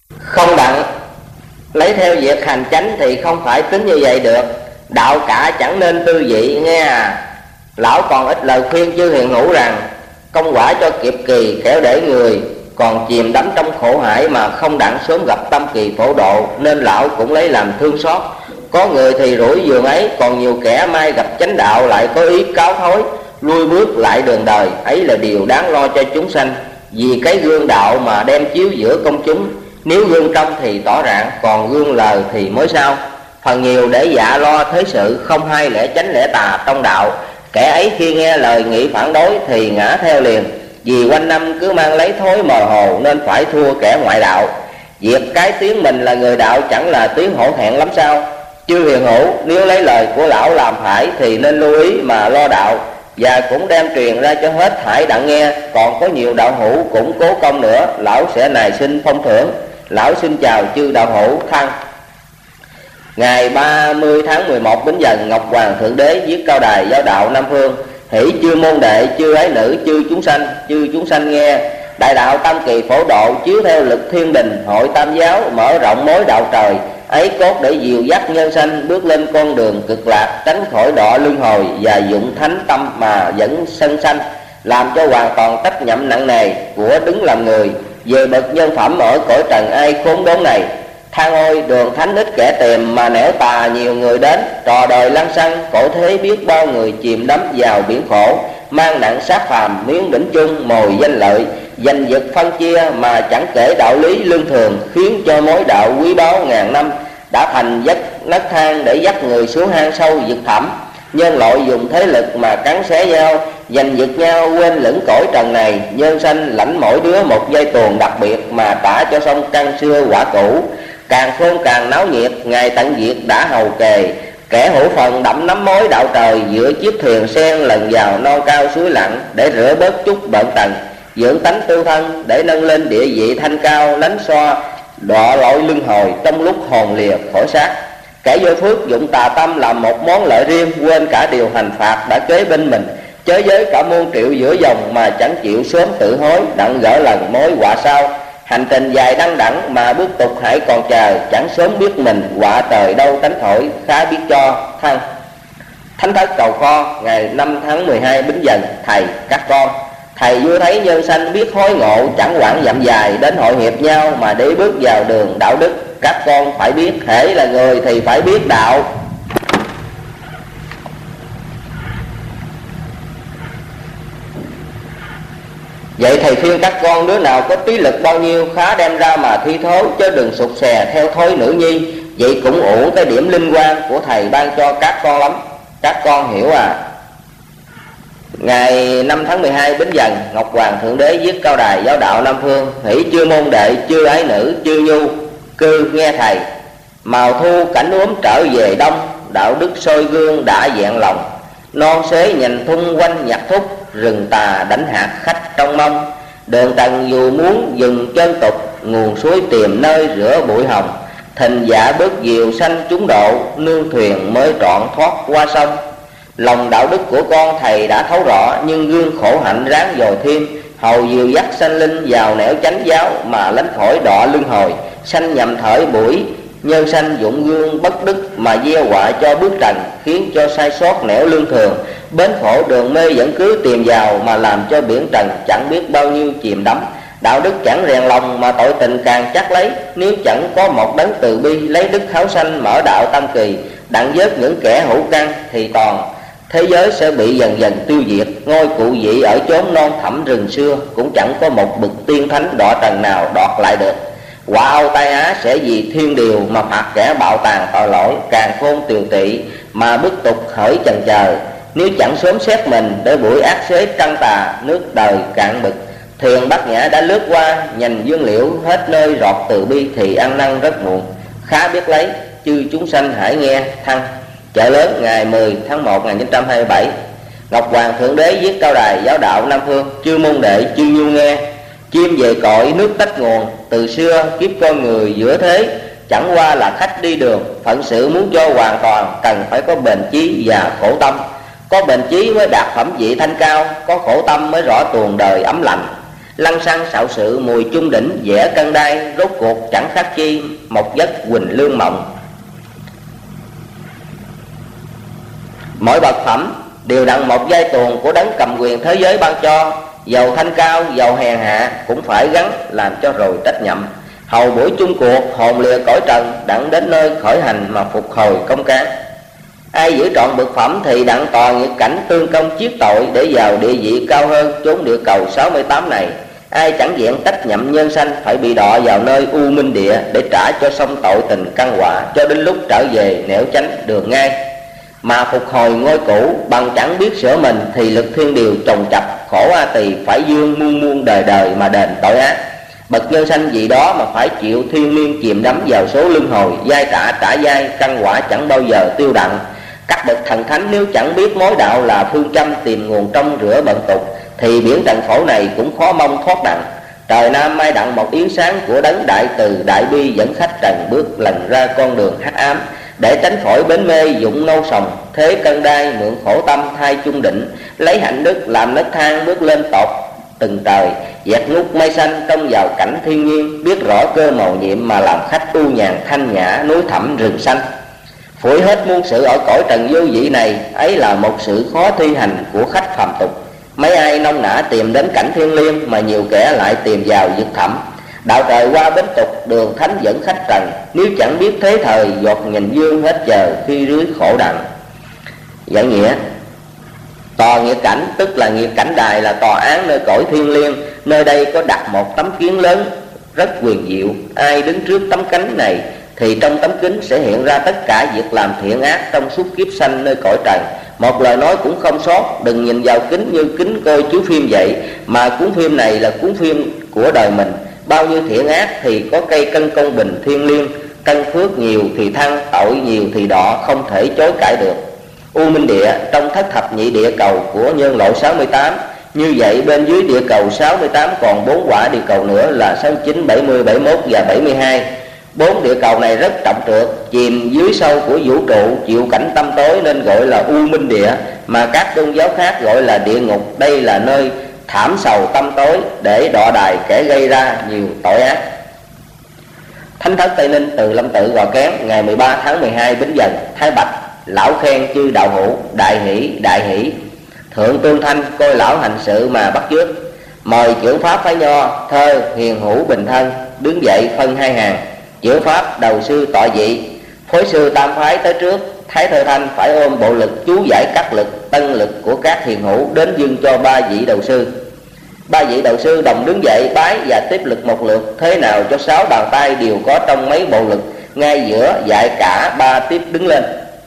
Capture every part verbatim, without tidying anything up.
Không đặng lấy theo việc hành chánh thì không phải tính như vậy được. Đạo cả chẳng nên tư vị nghe à. Lão còn ít lời khuyên chư hiền hữu rằng công quả cho kịp kỳ, kẻo để người còn chìm đắm trong khổ hải mà không đặng sớm gặp tâm kỳ phổ độ, nên lão cũng lấy làm thương xót. Có người thì rủi giường ấy, còn nhiều kẻ mai gặp chánh đạo lại có ý cáo thối, lui bước lại đường đời. Ấy là điều đáng lo cho chúng sanh, vì cái gương đạo mà đem chiếu giữa công chúng. Nếu gương trong thì tỏ rạng, còn gương lờ thì mới sao. Phần nhiều để dạ lo thế sự, không hay lẽ chánh lẽ tà trong đạo. Kẻ ấy khi nghe lời nghị phản đối thì ngã theo liền, vì quanh năm cứ mang lấy thối mờ hồ nên phải thua kẻ ngoại đạo. Việc cái tiếng mình là người đạo chẳng là tiếng hổ thẹn lắm sao. Chư hiền hữu nếu lấy lời của lão làm phải thì nên lưu ý mà lo đạo, và cũng đem truyền ra cho hết thảy đặng nghe. Còn có nhiều đạo hữu cũng cố công nữa, lão sẽ nài xin phong thưởng. Lão xin chào chư đạo hữu thân. Ngày ba mươi tháng mười một Bính Dần, Ngọc Hoàng Thượng Đế viết cao đài giáo đạo Nam Phương. Hỷ chư môn đệ, chư ái nữ, chư chúng sanh, chư chúng sanh nghe. Đại đạo tam kỳ phổ độ, chiếu theo lực thiên đình. Hội tam giáo mở rộng mối đạo trời, ấy cốt để dìu dắt nhân sanh bước lên con đường cực lạc, tránh khỏi đọa luân hồi, và dụng thánh tâm mà dẫn sân sanh, làm cho hoàn toàn trách nhậm nặng nề của đứng làm người. Về bậc nhân phẩm ở cõi trần ai khốn đốn này, than ôi đường thánh ít kẻ tìm, mà nẻo tà nhiều người đến. Trò đời lăng xăng, cõi thế biết bao người chìm đắm vào biển khổ, mang nặng sát phàm miếng đỉnh chung, mồi danh lợi, giành giật phân chia mà chẳng kể đạo lý lương thường, khiến cho mối đạo quý báu ngàn năm đã thành giấc nấc thang để dắt người xuống hang sâu vực thẳm. Nhân loại dùng thế lực mà cắn xé nhau, giành giật nhau quên lẫn cõi trần này. Nhân sanh lãnh mỗi đứa một dây tuồng đặc biệt mà trả cho sông căn xưa quả cũ. Càng khôn càng náo nhiệt, ngày tận diệt đã hầu kề. Kẻ hữu phần đậm nắm mối đạo trời, giữa chiếc thuyền sen lần vào non cao suối lặng, để rửa bớt chút bận tần, dưỡng tánh tu thân, để nâng lên địa vị thanh cao, lánh xoa đọa lội luân hồi trong lúc hồn lìa khỏi xác. Kẻ vô phước dụng tà tâm làm một món lợi riêng, quên cả điều hành phạt đã kế bên mình. Chớ với cả muôn triệu giữa dòng mà chẳng chịu sớm tự hối, đặng gỡ lần mối họa sau. Hành trình dài đăng đẳng mà bước tục hãy còn chờ, chẳng sớm biết mình họa trời đâu tránh khỏi, khá biết cho thân. Thánh thất cầu kho, ngày năm tháng mười hai Bính Dần. Thầy các con, thầy vui thấy nhân sanh biết hối ngộ, chẳng quản dặm dài đến hội hiệp nhau mà để bước vào đường đạo đức. Các con phải biết, hễ là người thì phải biết đạo. Vậy thầy khuyên các con đứa nào có trí lực bao nhiêu khá đem ra mà thi thố, chứ đừng sụt xè theo thối nữ nhi. Vậy cũng uổng cái điểm linh quan của thầy ban cho các con lắm. Các con hiểu à? Ngày năm tháng mười hai Bính Dần, Ngọc Hoàng Thượng Đế viết cao đài giáo đạo Nam Phương. Hỷ chư môn đệ, chư ái nữ, chư nhu cư nghe thầy. Màu thu cảnh úm trở về đông, đạo đức soi gương đã vẹn lòng. Non xế nhành thung quanh nhạc thúc, rừng tà đánh hạt khách trong mong. Đường tầng dù muốn dừng chân tục, nguồn suối tìm nơi rửa bụi hồng. Thình dạ bước diều xanh chúng độ, nương thuyền mới trọn thoát qua sông. Lòng đạo đức của con thầy đã thấu rõ, nhưng gương khổ hạnh ráng dồi thêm. Hầu dìu dắt sanh linh vào nẻo chánh giáo, mà lánh khỏi đọa luân hồi. Sanh nhầm thời buổi nhân sanh dụng gương bất đức, mà gieo họa cho bước trần, khiến cho sai sót nẻo lương thường. Bến khổ đường mê vẫn cứ tìm vào, mà làm cho biển trần chẳng biết bao nhiêu chìm đắm. Đạo đức chẳng rèn lòng mà tội tình càng chắc lấy. Nếu chẳng có một đấng từ bi lấy đức kháo sanh mở đạo tam kỳ, đặng vớt những kẻ hữu căn, thì toàn thế giới sẽ bị dần dần tiêu diệt. Ngôi cụ vị ở chốn non thẳm rừng xưa, cũng chẳng có một bậc tiên thánh đọa trần nào đoạt lại được. Quả Âu Tai Á sẽ vì thiên điều mà phạt kẻ bạo tàn tội lỗi. Càng khôn tiều tị mà bức tục hỡi chần chờ, nếu chẳng sớm xét mình để buổi ác xế trăng tà, nước đời cạn bực. Thuyền Bát Nhã đã lướt qua, nhành dương liễu hết nơi rọt từ bi, thì ăn năn rất muộn. Khá biết lấy, chư chúng sanh hãy nghe thăng. Chợ lớn, ngày mười tháng một năm một nghìn chín trăm hai mươi bảy. Ngọc Hoàng Thượng Đế viết cao đài giáo đạo Nam Phương. Chư môn đệ, chư nhu nghe. Chim về cõi nước tách nguồn, từ xưa kiếp con người giữa thế, chẳng qua là khách đi đường. Phận sự muốn cho hoàn toàn, cần phải có bền chí và khổ tâm. Có bền chí mới đạt phẩm vị thanh cao, có khổ tâm mới rõ tuồng đời ấm lành. lăng xăng xạo sự mùi chung đỉnh vẽ cân đai, rốt cuộc chẳng khác chi một giấc quỳnh lương mộng. Mỗi bậc phẩm đều đặng một giai tuồng của đấng cầm quyền thế giới ban cho, dầu thanh cao dầu hèn hạ cũng phải gắng làm cho rồi trách nhậm. Hầu buổi chung cuộc hồn lìa cõi trần, đặng đến nơi khởi hành mà phục hồi công cán. Ai giữ trọn bậc phẩm thì đặng tòa nghiệp cảnh tương công chiết tội, để vào địa vị cao hơn chốn địa cầu sáu mươi tám này. Ai chẳng vẹn trách nhậm nhân sanh, phải bị đọa vào nơi u minh địa, để trả cho xong tội tình căn quả, cho đến lúc trở về nẻo chánh đường ngay. Mà phục hồi ngôi cũ bằng chẳng biết sửa mình, thì lực thiên điều trồng chập, khổ a tỳ phải dương muôn muôn đời đời mà đền tội ác. Bậc nhân sanh vì đó mà phải chịu thiên liêng chìm đắm vào số luân hồi, giai trả trả giai, căn quả chẳng bao giờ tiêu đặng. Các bậc thần thánh nếu chẳng biết mối đạo là phương châm tìm nguồn trong rửa bận tục, thì biển trần khổ này cũng khó mong thoát đặng. Trời Nam mai đặng một yến sáng của đấng đại từ đại bi, dẫn khách trần bước lần ra con đường hắc ám, để tránh khỏi bến mê dụng nâu sòng. Thế cân đai mượn khổ tâm thai chung định, lấy hạnh đức làm nấc thang bước lên tột từng trời. Dẹt ngút mây xanh trông vào cảnh thiên nhiên, biết rõ cơ màu nhiệm mà làm khách u nhàn thanh nhã núi thẳm rừng xanh. Phủi hết muôn sự ở cõi trần vô vị này, ấy là một sự khó thi hành của khách phàm tục. Mấy ai nông nã tìm đến cảnh thiên liêng, mà nhiều kẻ lại tìm vào vực thẳm. Đạo trời qua bến tục, đường thánh dẫn khách trần, nếu chẳng biết thế thời giọt nhìn dương hết chờ khi rưới khổ đặng. Giải nghĩa: tòa nghiệp cảnh tức là nghiệp cảnh đài, là tòa án nơi cõi thiên liêng. Nơi đây có đặt một tấm kiến lớn rất huyền diệu. Ai đứng trước tấm cánh này thì trong tấm kính sẽ hiện ra tất cả việc làm thiện ác trong suốt kiếp sanh nơi cõi trần. Một lời nói cũng không sót. Đừng nhìn vào kính như kính coi chiếu phim vậy, mà cuốn phim này là cuốn phim của đời mình. Bao nhiêu thiện ác thì có cây cân công bình thiên liêng, cân phước nhiều thì thăng, tội nhiều thì đọa, không thể chối cãi được. U minh địa trong thất thập nhị địa cầu của nhân lộ sáu mươi tám. Như vậy bên dưới địa cầu sáu mươi tám còn bốn quả địa cầu nữa là sáu mươi chín, bảy mươi, bảy mươi mốt và bảy mươi hai. Bốn địa cầu này rất trọng trượt, chìm dưới sâu của vũ trụ, chịu cảnh tâm tối nên gọi là u minh địa, mà các tôn giáo khác gọi là địa ngục. Đây là nơi thảm sầu tâm tối, để đọa đài kẻ gây ra nhiều tội ác. Thánh thất Tây Ninh Từ Lâm Tự Gò Kén ngày mười ba tháng mười hai Bính Dần. Thái Bạch: lão khen chư đạo hữu, đại hỷ đại hỷ. Thượng Tương Thanh coi lão hành sự mà bắt chước. Mời chưởng pháp phái nho thơ hiền hữu bình thân. Đứng dậy phân hai hàng. Chưởng pháp đầu sư tọa vị, phối sư tam phái tới trước. Thái Thơ Thanh phải ôm bộ lực chú giải các lực tân lực của các hiền hữu, đến dâng cho ba vị đầu sư. Ba vị đầu sư đồng đứng dậy bái và tiếp lực một lượt, thế nào cho sáu bàn tay đều có trong mấy bộ lực. Ngay giữa dạy cả ba tiếp đứng lên.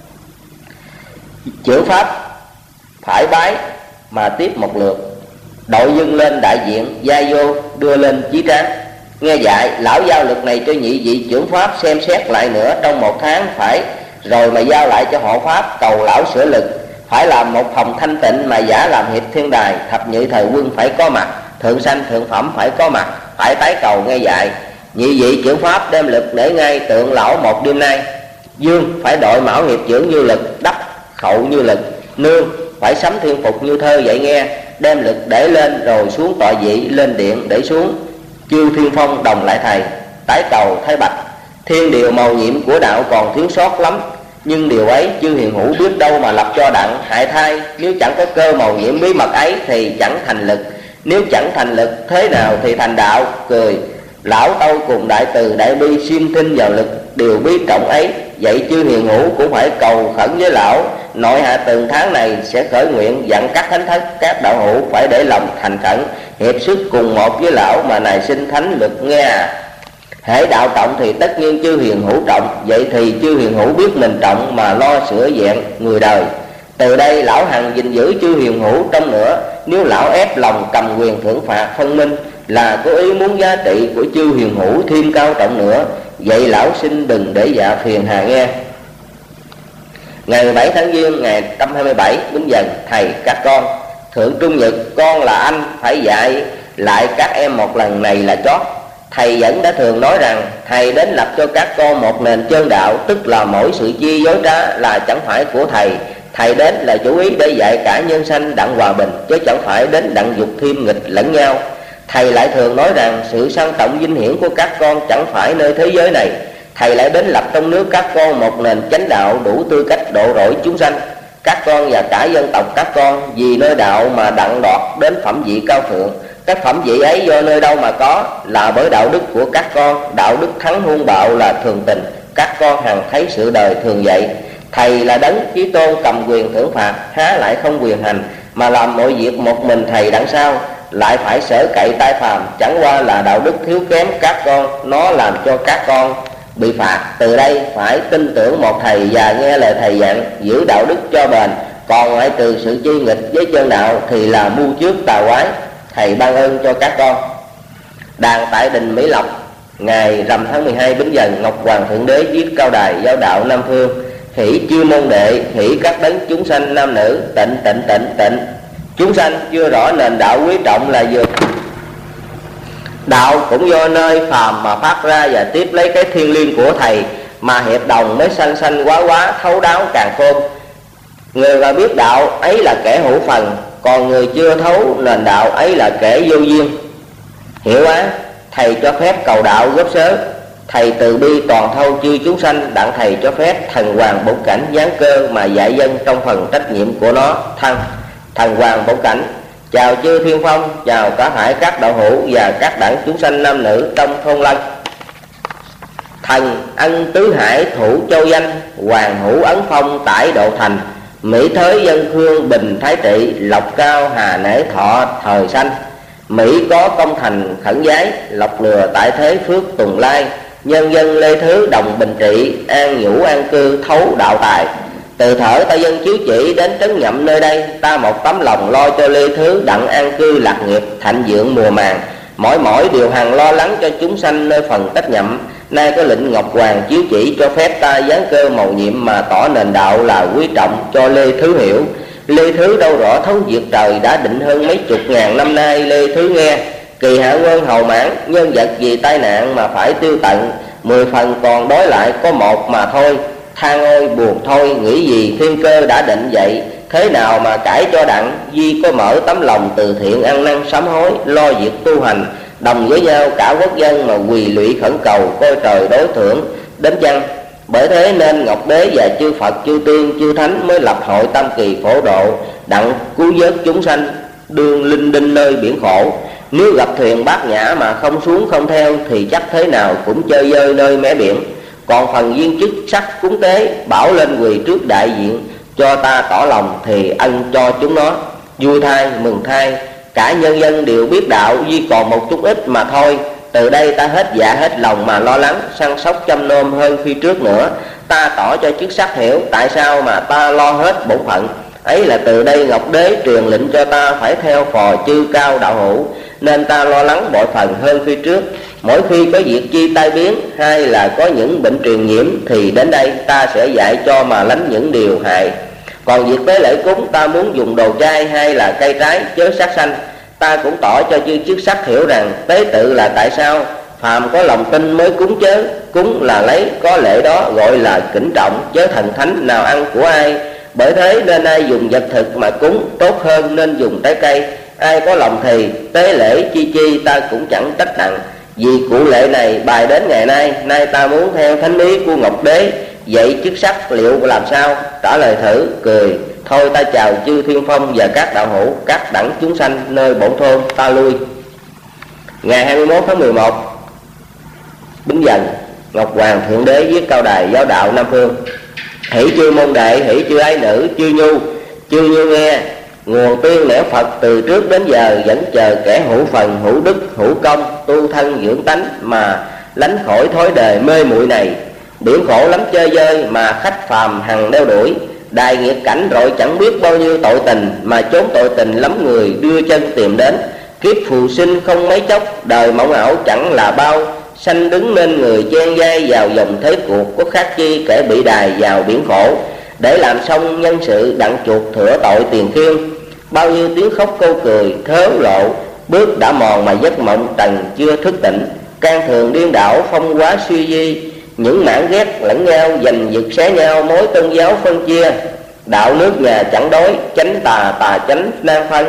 Chưởng pháp phải bái mà tiếp một lượt, đội dâng lên đại diện, gia vô đưa lên chí tráng. Nghe dạy lão giao lực này cho nhị vị chưởng pháp xem xét lại nữa trong một tháng phải, rồi mà giao lại cho họ pháp, cầu lão sửa lực. Phải làm một phòng thanh tịnh mà giả làm hiệp thiên đài. Thập nhị thời quân phải có mặt, thượng sanh thượng phẩm phải có mặt, phải tái cầu nghe dạy. Nhị vị chưởng pháp đem lực để ngay tượng lão một đêm nay. Dương phải đội mão nghiệp chưởng như lực, đắp khẩu như lực. Nương phải sắm thiên phục như thơ dạy nghe, đem lực để lên rồi xuống tọa vị, lên điện để xuống. Chư thiên phong đồng lại thầy, tái cầu Thái Bạch. Thiên điều màu nhiệm của đạo còn thiếu sót lắm, nhưng điều ấy chư hiền hữu biết đâu mà lập cho đặng. Hại thay nếu chẳng có cơ màu nhiệm bí mật ấy thì chẳng thành lực. Nếu chẳng thành lực thế nào thì thành đạo. Cười lão tâu cùng đại từ đại bi xiêm thinh vào lực điều bí trọng ấy. Vậy chư hiền hữu cũng phải cầu khẩn với lão. Nội hạ từng tháng này sẽ khởi nguyện dặn các thánh thất, các đạo hữu phải để lòng thành khẩn, hiệp sức cùng một với lão mà nài sinh thánh lực nghe à. Hễ đạo trọng thì tất nhiên chư hiền hữu trọng. Vậy thì chư hiền hữu biết mình trọng mà lo sửa vẹn người đời. Từ đây lão hằng gìn giữ chư hiền hữu trong nữa. Nếu lão ép lòng cầm quyền thưởng phạt phân minh, là có ý muốn giá trị của chư hiền hữu thêm cao trọng nữa. Vậy lão xin đừng để dạ phiền hà nghe. Ngày mười bảy tháng Giêng ngày một trăm hai mươi bảy Bính Dần. Thầy các con, thượng trung nhật con là anh, phải dạy lại các em một lần này là chót. Thầy vẫn đã thường nói rằng thầy đến lập cho các con một nền chân đạo, tức là mỗi sự chi dối trá là chẳng phải của thầy. Thầy đến là chủ ý để dạy cả nhân sanh đặng hòa bình, chứ chẳng phải đến đặng dục thêm nghịch lẫn nhau. Thầy lại thường nói rằng sự sang trọng vinh hiển của các con chẳng phải nơi thế giới này. Thầy lại đến lập trong nước các con một nền chánh đạo đủ tư cách độ rỗi chúng sanh. Các con và cả dân tộc các con vì nơi đạo mà đặng đoạt đến phẩm vị cao thượng. Các phẩm vị ấy do nơi đâu mà có? Là bởi đạo đức của các con. Đạo đức thắng hung bạo là thường tình. Các con hằng thấy sự đời thường vậy. Thầy là đấng chí tôn cầm quyền thưởng phạt, há lại không quyền hành, mà làm mọi việc một mình thầy đằng sau, lại phải sở cậy tai phàm. Chẳng qua là đạo đức thiếu kém các con, nó làm cho các con bị phạt. Từ đây phải tin tưởng một thầy và nghe lời thầy dặn, giữ đạo đức cho bền. Còn ngoại trừ sự chi nghịch với chân đạo thì là mưu trước tà quái. Thầy ban ơn cho các con. Đàn tại đình Mỹ Lộc, ngày rằm tháng mười hai Bính Dần, Ngọc Hoàng Thượng Đế viết cao đài giáo đạo Nam Phương. Hỷ chư môn đệ, hỷ các đấng chúng sanh nam nữ, tịnh tịnh tịnh tịnh. Chúng sanh chưa rõ nền đạo quý trọng là vừa. Đạo cũng do nơi phàm mà phát ra, và tiếp lấy cái thiên liêng của thầy mà hiệp đồng mới sanh sanh quá quá thấu đáo càng khôn. Người mà biết đạo ấy là kẻ hữu phần, còn người chưa thấu nền đạo ấy là kẻ vô duyên. Hiểu á, thầy cho phép cầu đạo góp sớ. Thầy từ bi toàn thâu chư chúng sanh, đặng thầy cho phép thần hoàng bổn cảnh giáng cơ mà dạy dân trong phần trách nhiệm của nó. Thân thần hoàng bổn cảnh chào chư thiên phong, chào cả hải các đạo hữu và các đẳng chúng sanh nam nữ trong thôn lân. Thần ân tứ hải thủ châu danh, hoàng hữu ấn phong tải độ thành. Mỹ thới dân khương bình thái trị, lộc cao hà nể thọ thời sanh. Mỹ có công thành khẩn giái, lộc lừa tại thế phước tùng lai. Nhân dân lê thứ đồng bình trị, an nhũ an cư thấu đạo tài. Từ thở ta dân chiếu chỉ đến trấn nhậm nơi đây, ta một tấm lòng lo cho lê thứ đặng an cư lạc nghiệp thạnh vượng mùa màng. Mỗi mỗi điều hằng lo lắng cho chúng sanh nơi phần trách nhậm. Nay có lệnh Ngọc Hoàng chiếu chỉ cho phép ta giáng cơ mầu nhiệm mà tỏ nền đạo là quý trọng cho lê thứ hiểu. Lê thứ đâu rõ thấu việc trời đã định hơn mấy chục ngàn năm nay. Lê thứ nghe kỳ hạ quân hầu mãn, nhân vật vì tai nạn mà phải tiêu tận. Mười phần còn đối lại có một mà thôi. Than ôi buồn thôi, nghĩ gì thiên cơ đã định vậy. Thế nào mà cãi cho đặng, Di có mở tấm lòng từ thiện ăn năn sám hối, lo việc tu hành, đồng với nhau cả quốc dân mà quỳ lụy khẩn cầu coi trời đối thưởng đến chăng. Bởi thế nên Ngọc Đế và chư Phật, chư Tiên, chư Thánh mới lập hội tam kỳ phổ độ, đặng cứu vớt chúng sanh đương linh đinh nơi biển khổ. Nếu gặp thuyền bát nhã mà không xuống không theo thì chắc thế nào cũng chơi dơi nơi mé biển. Còn phần viên chức sắc cúng tế bảo lên quỳ trước đại diện cho ta tỏ lòng thì ân cho chúng nó. Vui thay mừng thay, cả nhân dân đều biết đạo, duy còn một chút ít mà thôi. Từ đây ta hết dạ hết lòng mà lo lắng săn sóc chăm nom hơn khi trước nữa. Ta tỏ cho chức sắc hiểu tại sao mà ta lo hết bổn phận. Ấy là từ đây Ngọc Đế truyền lệnh cho ta phải theo phò chư cao đạo hữu, nên ta lo lắng bội phần hơn khi trước. Mỗi khi có việc chi tai biến hay là có những bệnh truyền nhiễm thì đến đây ta sẽ dạy cho mà lánh những điều hại. Còn việc tế lễ cúng ta muốn dùng đồ chay hay là cây trái chớ sát sanh, ta cũng tỏ cho chư chức sắc hiểu rằng tế tự là tại sao. Phàm có lòng tin mới cúng chớ, cúng là lấy có lễ đó gọi là kính trọng, chớ thần thánh nào ăn của ai. Bởi thế nên ai dùng vật thực mà cúng tốt hơn nên dùng trái cây. Ai có lòng thì tế lễ chi chi ta cũng chẳng trách nặng. Vì cụ lệ này bài đến ngày nay, nay ta muốn theo thánh ý của Ngọc Đế, vậy chức sắc liệu làm sao? Trả lời thử, cười, thôi ta chào chư thiên phong và các đạo hữu, các đẳng chúng sanh nơi bổn thôn, ta lui. Ngày hai mươi mốt tháng mười một Bính Dần, Ngọc Hoàng Thượng Đế viết cao đài giáo đạo Nam Phương. Hỷ chư môn đệ, hỷ chư ái nữ, chư nhu, chư nhu nghe. Nguồn tiên lễ Phật từ trước đến giờ vẫn chờ kẻ hữu phần, hữu đức, hữu công, tu thân dưỡng tánh mà lánh khỏi thói đời mê muội này. Biển khổ lắm chơi vơi mà khách phàm hằng đeo đuổi. Đài nghiệt cảnh rồi chẳng biết bao nhiêu tội tình, mà chốn tội tình lắm người đưa chân tìm đến. Kiếp phù sinh không mấy chốc, đời mộng ảo chẳng là bao. Sanh đứng nên người chen vai vào dòng thế cuộc, có khác chi kẻ bị đài vào biển khổ. Để làm xong nhân sự đặng chuột thửa tội tiền khiên. Bao nhiêu tiếng khóc câu cười thớ lộ, bước đã mòn mà giấc mộng trần chưa thức tỉnh. Can thường điên đảo phong quá suy di, những mảng ghét lẫn nhau giành giật xé nhau, mối tôn giáo phân chia. Đạo nước nhà chẳng đối, chánh tà tà chánh nan phân,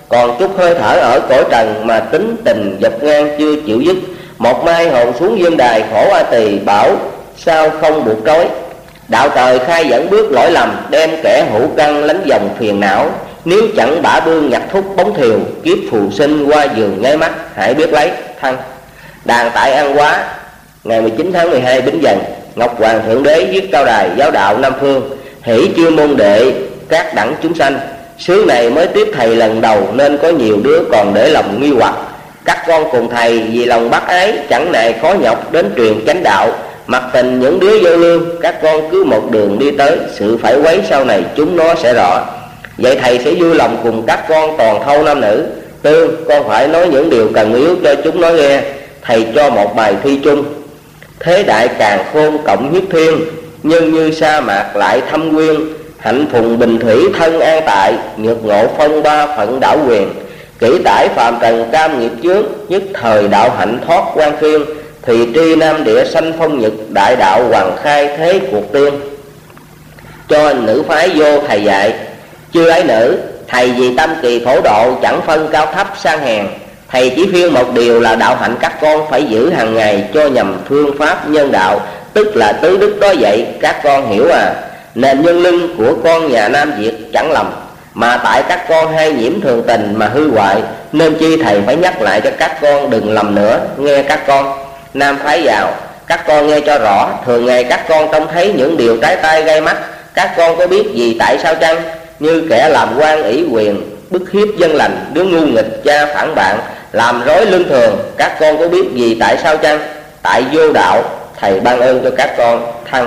còn chút hơi thở ở cõi trần mà tính tình dọc ngang chưa chịu dứt. Một mai hồn xuống dương đài khổ a tỳ bảo sao không buộc trói. Đạo trời khai dẫn bước lỗi lầm, đem kẻ hữu căn lánh dòng phiền não. Nếu chẳng bả bương nhặt thúc bóng thiều, kiếp phù sinh qua giường nháy mắt, hãy biết lấy thân. Đàn tại An Hóa, ngày mười chín tháng mười hai Bính Dần. Ngọc Hoàng Thượng Đế viết cao đài giáo đạo Nam Phương, hỷ chiêu môn đệ các đẳng chúng sanh. Xứ này mới tiếp thầy lần đầu nên có nhiều đứa còn để lòng nghi hoặc. Các con cùng thầy vì lòng bác ái, chẳng nại khó nhọc đến truyền chánh đạo. Mặc tình những đứa vô lương, các con cứ một đường đi tới, sự phải quấy sau này chúng nó sẽ rõ. Vậy thầy sẽ vui lòng cùng các con toàn thâu nam nữ. Tương, con phải nói những điều cần yếu cho chúng nó nghe. Thầy cho một bài thi chung. Thế đại càn khôn cộng nhất thiên, nhưng như sa mạc lại thâm quyên. Hạnh phùng bình thủy thân an tại, nhược ngộ phong ba phận đảo quyền. Kỷ tải phàm trần cam nghiệp chướng, nhất thời đạo hạnh thoát quan phiên. Thì tri nam địa sanh phong nhật, đại đạo hoàng khai thế cuộc tiên. Cho nữ phái vô thầy dạy. Chưa ấy nữ, thầy vì tâm kỳ phổ độ, chẳng phân cao thấp sang hèn. Thầy chỉ khuyên một điều là đạo hạnh các con phải giữ hàng ngày cho nhằm phương pháp nhân đạo, tức là tứ đức đó vậy, các con hiểu à. Nền nhân lưng của con nhà Nam Việt chẳng lầm, mà tại các con hay nhiễm thường tình mà hư hoại, nên chi thầy phải nhắc lại cho các con đừng lầm nữa, nghe các con. Nam phái vào, các con nghe cho rõ. Thường ngày các con trông thấy những điều trái tai gây mắt, các con có biết gì tại sao chăng? Như kẻ làm quan ủy quyền, bức hiếp dân lành, đứa ngu nghịch cha phản bạn, làm rối lương thường, các con có biết gì tại sao chăng? Tại vô đạo. Thầy ban ơn cho các con thăng.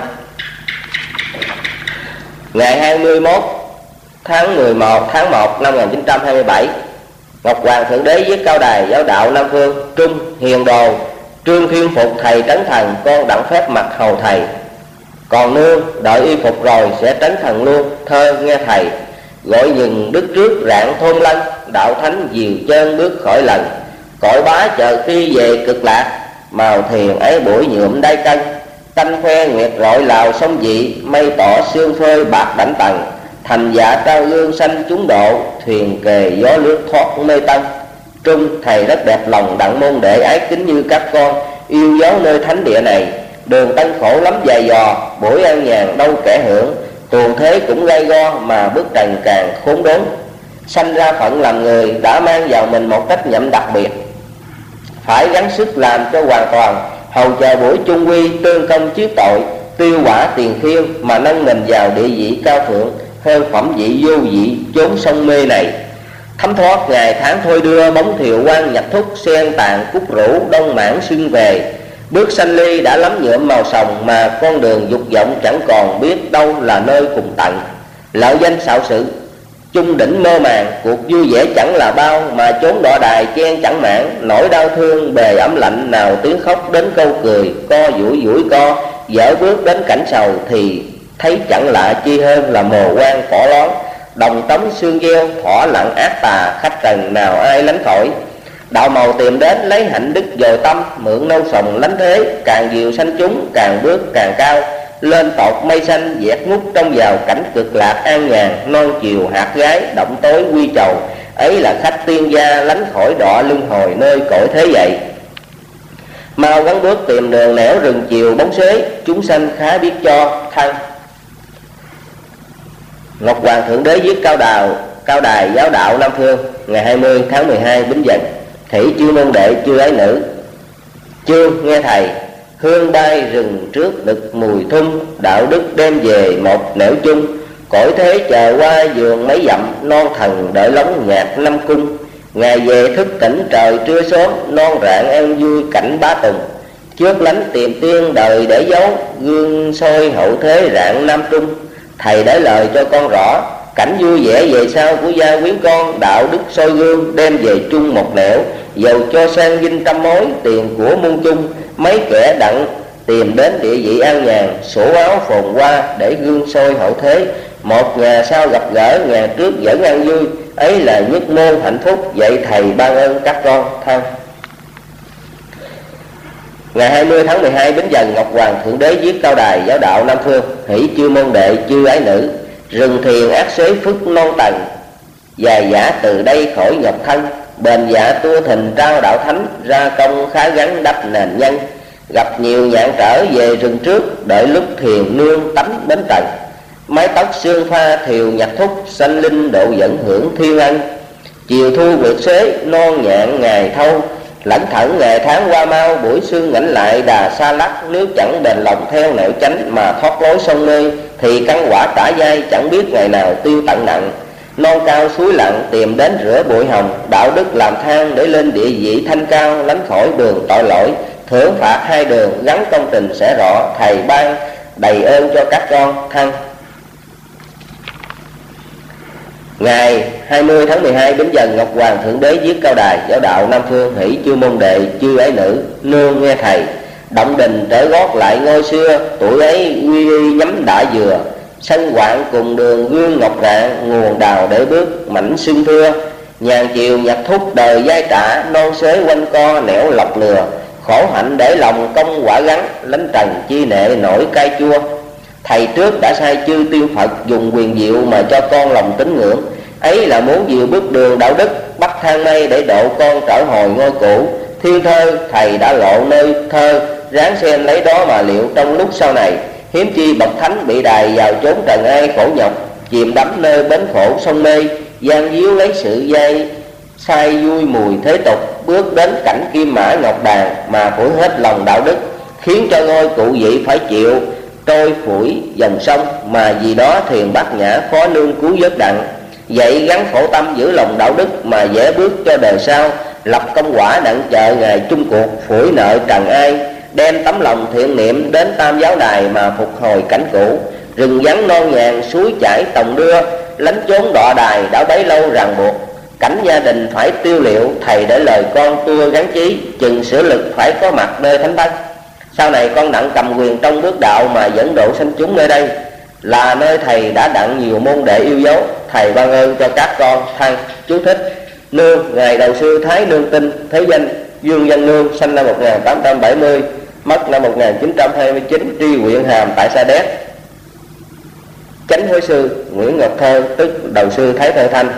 Ngày hai mươi mốt tháng mười một tháng một năm một nghìn chín trăm hai mươi bảy, Ngọc Hoàng Thượng Đế viết cao đài giáo đạo Nam Phương. Trung hiền đồ Trương Thiên Phục thầy trấn thần, con đặng phép mặc hầu thầy. Còn nương đợi y phục rồi sẽ trấn thần luôn. Thơ nghe thầy gọi nhừng đức trước rạng thôn lân, đạo thánh diều chân bước khỏi lần. Cõi bá chờ khi về cực lạc, màu thiền ấy buổi nhuộm đai cân. Canh khoe nguyệt rọi lào sông dị, mây tỏ sương phơi bạc đảnh tầng. Thành dạ trao gương xanh chúng độ, thuyền kề gió lướt thoát mê tân. Trung thầy rất đẹp lòng đặng môn đệ ái kính như các con, yêu dấu nơi thánh địa này. Đường tân khổ lắm dài dò, buổi an nhàn đâu kẻ hưởng. Tuồng thế cũng gay go mà bước trần càng khốn đốn. Sanh ra phận làm người đã mang vào mình một trách nhiệm đặc biệt, phải gắng sức làm cho hoàn toàn, hầu chờ buổi chung quy tương công chiết tội. Tiêu quả tiền khiên mà nâng mình vào địa vị cao thượng, hơn phẩm vị vô vị chốn sông mê này. Thấm thoát ngày tháng thôi đưa, bóng thiệu quan nhập thúc, sen tàn cúc rũ đông mãn sưng về. Bước sanh ly đã lắm nhuộm màu sòng, mà con đường dục vọng chẳng còn biết đâu là nơi cùng tận. Lợi danh xạo sự chung đỉnh mơ màng, cuộc vui vẻ chẳng là bao, mà chốn đọa đài chen chẳng mãn. Nỗi đau thương bề ẩm lạnh, nào tiếng khóc đến câu cười, co duỗi duỗi co. Dở bước đến cảnh sầu thì thấy chẳng lạ chi hơn là mồ quan cỏ lón. Đồng tấm xương gieo thỏ lặng ác tà, khách trần nào ai lánh khỏi. Đạo màu tìm đến lấy hạnh đức dồi tâm, mượn nâu sòng lánh thế. Càng diều sanh chúng càng bước càng cao, lên tột mây xanh dẹt ngút trong vào cảnh cực lạc an nhàn. Non chiều hạt gái động tối quy trầu, ấy là khách tiên gia lánh khỏi đọa luân hồi nơi cõi thế vậy. Mau gắng bước tìm đường nẻo rừng chiều bóng xế, chúng sanh khá biết cho thân. Ngọc Hoàng Thượng Đế viết cao đào cao đài giáo đạo Nam Phương, ngày hai mươi tháng mười hai Bính Dần. Thủy chưa môn đệ chưa ái nữ. Chương nghe thầy hương bay rừng trước đực mùi thum, đạo đức đem về một nẻo chung. Cõi thế chờ qua giường mấy dặm, non thần đợi lóng nhạc năm cung. Ngày về thức tỉnh trời trưa sớm, non rạng an vui cảnh bá tùng. Trước lánh tìm tiên đời để giấu, gương soi hậu thế rạng nam trung. Thầy để lời cho con rõ, cảnh vui vẻ về sau của gia quyến con. Đạo đức soi gương đem về chung một nẻo, dầu cho sang dinh trăm mối tiền của muôn chung. Mấy kẻ đặng tìm đến địa vị an nhàn, sổ áo phồn hoa để gương soi hậu thế. Một nhà sau gặp gỡ, nhà trước vẫn an vui, ấy là nhất môn hạnh phúc. Vậy thầy ban ơn các con thân. Ngày hai mươi tháng mười hai Bính Dần, Ngọc Hoàng Thượng Đế viết cao đài giáo đạo Nam Phương. Hỷ chưa môn đệ chưa ái nữ, rừng thiền ác xế phước non tầng. Dài giả từ đây khỏi ngọc thân, bền dạ tua thình trao đạo thánh, ra công khá gắn đắp nền nhân. Gặp nhiều nhạn trở về rừng trước, đợi lúc thiền nương tánh đến tận. Mái tóc sương pha thiều nhạc thúc, sanh linh độ dẫn hưởng thiên ân. Chiều thu vượt xế non nhạn ngày thâu, lẩn thẩn ngày tháng qua mau. Buổi sương ngảnh lại đà xa lắc, nếu chẳng bền lòng theo nẻo chánh mà thoát lối sông nơi, thì căn quả trả dai chẳng biết ngày nào tiêu tận nặng. Non cao suối lặng tìm đến rửa bụi hồng, đạo đức làm thang để lên địa vị thanh cao. Lánh khỏi đường tội lỗi, thưởng phạt hai đường, gắn công tình sẽ rõ. Thầy ban đầy ơn cho các con thăng. Ngày hai mươi tháng mười hai Bính Dần, Ngọc Hoàng Thượng Đế viết cao đài, giáo đạo Nam Phương hỷ chư môn đệ chư ái nữ nương nghe thầy. Động đình trở gót lại ngôi xưa, tuổi ấy quy y nhắm đã dừa. Sân hoạn cùng đường gương ngọc rạng, nguồn đào để bước mảnh sương thưa. Nhàn chiều nhạc thúc đời giai trả, non xế quanh co nẻo lọc lừa. Khổ hạnh để lòng công quả gắn, lánh trần chi nệ nổi cay chua. Thầy trước đã sai chư tiên Phật dùng quyền diệu mà cho con lòng tín ngưỡng. Ấy là muốn dìu bước đường đạo đức, bắt thang mây để độ con trở hồi ngôi cũ. Thiên thơ thầy đã lộ nơi thơ, ráng xem lấy đó mà liệu trong lúc sau này. Hiếm chi bậc thánh bị đày vào chốn trần ai khổ nhọc, chìm đắm nơi bến khổ sông mê. Gian díu lấy sự dây sai vui mùi thế tục, bước đến cảnh kim mã ngọc đàn mà phủi hết lòng đạo đức. Khiến cho ngôi cụ vị phải chịu trôi phủi dòng sông, mà vì đó thiền bát nhã khó nương cứu vớt đặng. Vậy gắn khổ tâm giữ lòng đạo đức mà dễ bước cho đời sau. Lập công quả đặng chờ ngày chung cuộc, phủi nợ trần ai. Đem tấm lòng thiện niệm đến tam giáo đài mà phục hồi cảnh cũ. Rừng vắng non nhàn suối chảy tòng đưa, lánh chốn đọa đài đã bấy lâu ràng buộc. Cảnh gia đình phải tiêu liệu, thầy để lời con tua gắn chí. Chừng sửa lực phải có mặt nơi thánh tân. Sau này con đặng cầm quyền trong bước đạo mà dẫn độ sanh chúng nơi đây, là nơi thầy đã đặng nhiều môn đệ yêu dấu. Thầy ban ơn cho các con thăng. Chú thích: nương ngài đầu sư Thái Nương Tinh, thế danh Dương Văn Nương, sanh năm một nghìn tám trăm bảy mươi, mất năm một nghìn chín trăm hai mươi chín, tri huyện Hàm tại Sa Đéc. Chánh hối sư Nguyễn Ngọc Thơ, tức đầu sư Thái Thơ Thanh.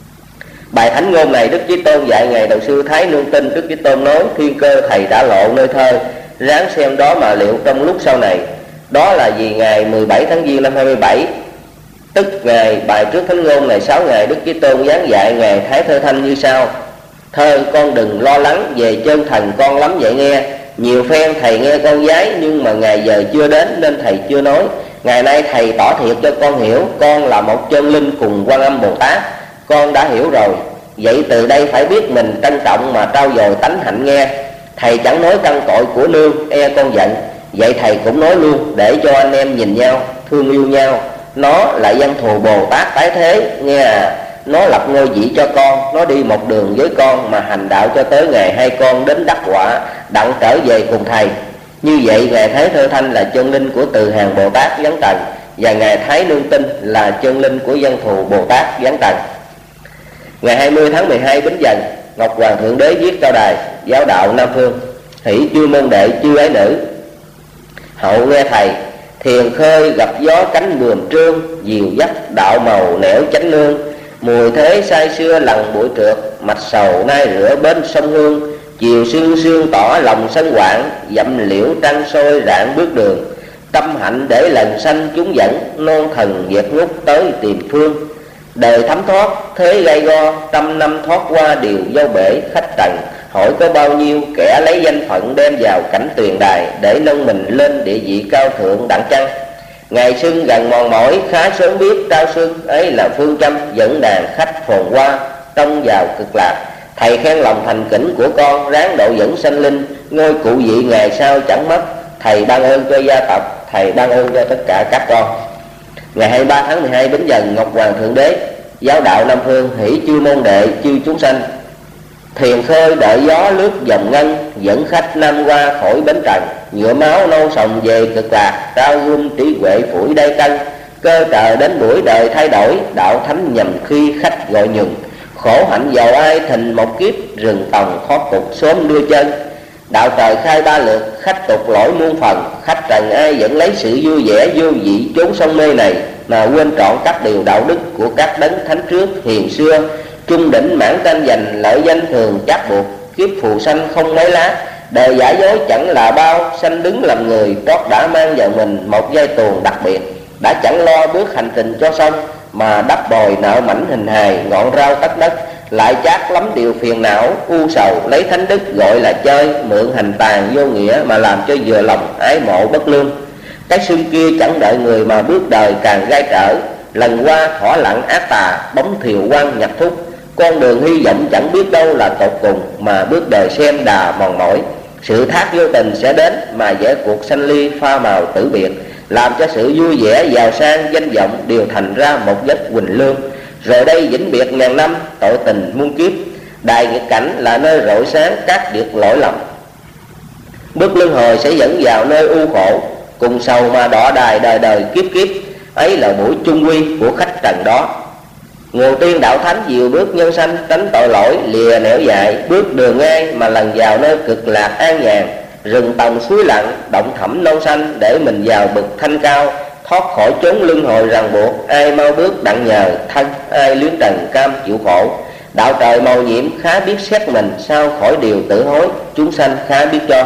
Bài thánh ngôn này Đức Chí Tôn dạy ngày đầu sư Thái Nương Tinh. Đức Chí Tôn nói: thiên cơ thầy đã lộ nơi thơ, ráng xem đó mà liệu trong lúc sau này. Đó là vì ngày mười bảy tháng Giêng năm hai mươi bảy, tức ngày bài trước thánh ngôn này sáu ngày, Đức Chí Tôn giảng dạy ngày Thái Thơ Thanh như sau: thơ con đừng lo lắng về chân thần con lắm vậy nghe. Nhiều phen thầy nghe con giái, nhưng mà ngày giờ chưa đến nên thầy chưa nói. Ngày nay thầy tỏ thiệt cho con hiểu, con là một chân linh cùng Quan Âm Bồ Tát. Con đã hiểu rồi, vậy từ đây phải biết mình trân trọng mà trau dồi tánh hạnh nghe. Thầy chẳng nói căn tội của nương e con giận, vậy thầy cũng nói luôn để cho anh em nhìn nhau, thương yêu nhau. Nó là văn thù Bồ Tát tái thế nghe à. Nó lập ngôi vị cho con, nó đi một đường với con mà hành đạo cho tới ngày hai con đến đắc quả, đặng trở về cùng thầy. Như vậy ngài Thái Thơ Thanh là chân linh của Từ Hàng Bồ Tát giáng trần, và ngài Thái Nương Tinh là chân linh của văn thù Bồ Tát giáng trần. Ngày hai mươi tháng mười hai Bính Dần, Ngọc Hoàng Thượng Đế viết cao đài, giáo đạo Nam Phương hỷ chư môn đệ chư ái nữ hậu nghe thầy. Thiền khơi gặp gió cánh bườm trương, dìu dắt đạo màu nẻo chánh lương. Mùi thế say xưa lần bụi trượt, mạch sầu nay rửa bên sông Hương. Chiều sương sương tỏ lòng sân hoạn, dặm liễu trăng sôi rạng bước đường. Tâm hạnh để lần sanh chúng dẫn, non thần diệt ngút tới tìm phương. Đời thấm thoát thế gây go, trăm năm thoát qua điều dâu bể. Khách trần hỏi có bao nhiêu, kẻ lấy danh phận đem vào cảnh tuyền đài, để nâng mình lên địa vị cao thượng đặng chăng. Ngày xuân gần mòn mỏi, khá sớm biết trao xuân. Ấy là phương châm dẫn đàn khách phồn hoa, trông vào cực lạc. Thầy khen lòng thành kính của con, ráng độ dẫn sanh linh. Ngôi cụ vị ngày sau chẳng mất, thầy ban ơn cho gia tộc, thầy ban ơn cho tất cả các con. Ngày hai mươi ba tháng mười hai Bính Dần, Ngọc Hoàng Thượng Đế giáo đạo Nam Phương hỷ chư môn đệ chư chúng sanh. Thuyền khơi đợi gió lướt dòng ngân, dẫn khách nam qua khỏi bến trần. Nhựa máu nâu sòng về cực lạc, trao gươm trí huệ phủi đai cân. Cơ trời đến buổi đời thay đổi, đạo thánh nhầm khi khách gọi nhường. Khổ hạnh giàu ai thình một kiếp, rừng tòng thoát cục sớm đưa chân. Đạo trời khai ba lượt, khách tục lỗi muôn phần. Khách trần ai vẫn lấy sự vui vẻ vô vị chốn sông mê này. mà quên trọn các điều đạo đức của các đấng thánh trước hiền xưa. Trung đỉnh mãn tranh giành lợi danh thường chát buộc, kiếp phù sanh không mấy lá. Đời giả dối chẳng là bao, sanh đứng làm người trót đã mang vào mình một giai tuồng đặc biệt. Đã chẳng lo bước hành trình cho xong, mà đắp bồi nợ mảnh hình hài ngọn rau tất đất. Lại chát lắm điều phiền não u sầu, lấy thánh đức gọi là chơi, mượn hành tàn vô nghĩa mà làm cho vừa lòng ái mộ bất lương. Cái xương kia chẳng đợi người mà bước đời càng gai trở, lần qua thỏa lặng ác tà bóng thiều quang nhập thúc. Con đường hy vọng chẳng biết đâu là tột cùng, mà bước đời xem đà mòn mỏi. Sự thác vô tình sẽ đến mà vẽ cuộc sanh ly pha màu tử biệt, làm cho sự vui vẻ giàu sang danh vọng đều thành ra một giấc quỳnh lương. Rồi đây vĩnh biệt ngàn năm, tội tình muôn kiếp, đài nghịch cảnh là nơi rọi sáng các việc lỗi lầm. Bước luân hồi sẽ dẫn vào nơi u khổ, cùng sầu mà đọa đài đời đời kiếp kiếp. Ấy là buổi chung quy của khách trần đó. Nguồn tiên đạo thánh dìu bước nhân sanh, tránh tội lỗi lìa nẻo dại, bước đường ngay mà lần vào nơi cực lạc an nhàn. Rừng tòng suối lặng, động thẳm non xanh, để mình vào bực thanh cao, thoát khỏi chốn luân hồi ràng buộc. Ai mau bước đặng nhờ thân, ai luyến trần cam chịu khổ. Đạo trời màu nhiệm khá biết xét mình, sao khỏi điều tự hối, chúng sanh khá biết cho.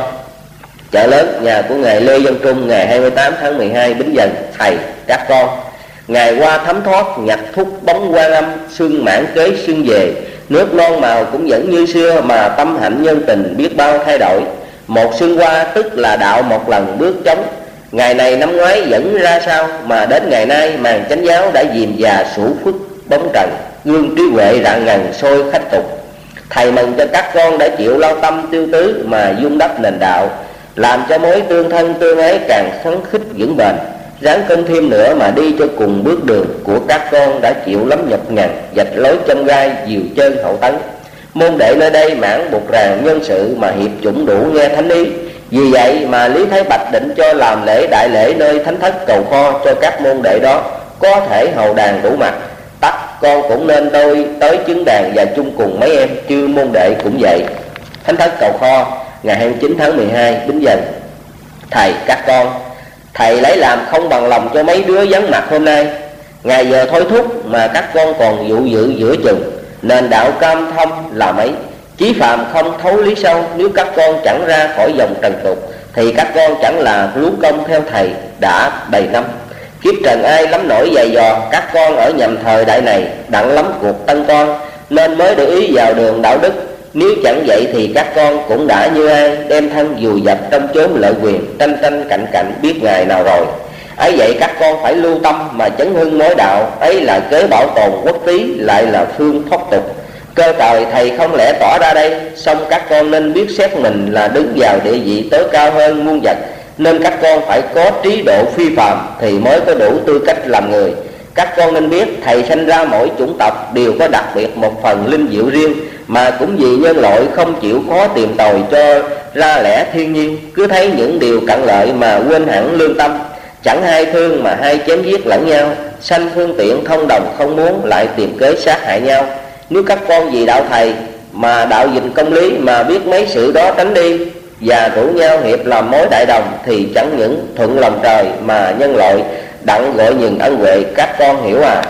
Chợ lớn nhà của ngài Lê Văn Trung, ngày hai mươi tám tháng mười hai Bính Dần. Thầy, các con, ngày qua thấm thoát nhặt thúc bóng quan âm, xuân mãn kế xuân về. Nước non màu cũng vẫn như xưa, mà tâm hạnh nhân tình biết bao thay đổi. Một xuân qua tức là đạo một lần bước trống. Ngày này năm ngoái vẫn ra sao, mà đến ngày nay màn chánh giáo đã dìm già sủ phức bóng trần. Gương trí huệ rạng ngần sôi khách tục. Thầy mừng cho các con đã chịu lao tâm tiêu tứ mà dung đắp nền đạo, làm cho mối tương thân tương ái càng khấn khích vững bền. Ráng cân thêm nữa mà đi cho cùng bước đường của các con đã chịu lắm nhọc nhằn, vạch lối chông gai diều chơi hậu tấn. Môn đệ nơi đây mãn buộc ràng nhân sự mà hiệp chủng đủ nghe thánh ý. Vì vậy mà Lý Thái Bạch định cho làm lễ đại lễ nơi thánh thất cầu kho cho các môn đệ đó có thể hầu đàn đủ mặt. Tắc con cũng nên tôi tới chứng đàn và chung cùng mấy em chư môn đệ cũng vậy. Thánh thất cầu kho ngày hai mươi chín tháng mười hai Bính Dần. Thầy, các con, thầy lấy làm không bằng lòng cho mấy đứa vắng mặt hôm nay. Ngày giờ thôi thúc mà các con còn vụ dự giữa chừng, nên đạo cam thâm là mấy. Chí phàm không thấu lý sâu, nếu các con chẳng ra khỏi dòng trần tục, thì các con chẳng là lú công theo thầy đã đầy năm. Kiếp trần ai lắm nổi dày dò, các con ở nhầm thời đại này đặng lắm cuộc tân con, nên mới để ý vào đường đạo đức. Nếu chẳng vậy thì các con cũng đã như ai, đem thân vùi dập trong chốn lợi quyền, tranh tranh cạnh cạnh biết ngày nào rồi. Ấy vậy các con phải lưu tâm mà chấn hưng mối đạo, ấy là kế bảo tồn quốc tí, lại là phương thoát tục. Cơ trời thầy không lẽ tỏ ra đây, song các con nên biết xét mình là đứng vào địa vị tối cao hơn muôn vật, nên các con phải có trí độ phi phàm thì mới có đủ tư cách làm người. Các con nên biết thầy sanh ra mỗi chủng tộc đều có đặc biệt một phần linh diệu riêng, mà cũng vì nhân loại không chịu khó tìm tòi cho ra lẽ thiên nhiên, cứ thấy những điều cận lợi mà quên hẳn lương tâm. Chẳng hai thương mà hai chém giết lẫn nhau, sanh phương tiện thông đồng không muốn, lại tìm kế sát hại nhau. Nếu các con vì đạo thầy mà đạo dình công lý mà biết mấy sự đó tránh đi, và rủ nhau hiệp làm mối đại đồng, thì chẳng những thuận lòng trời mà nhân loại đặng gọi nhường ân huệ. Các con hiểu à?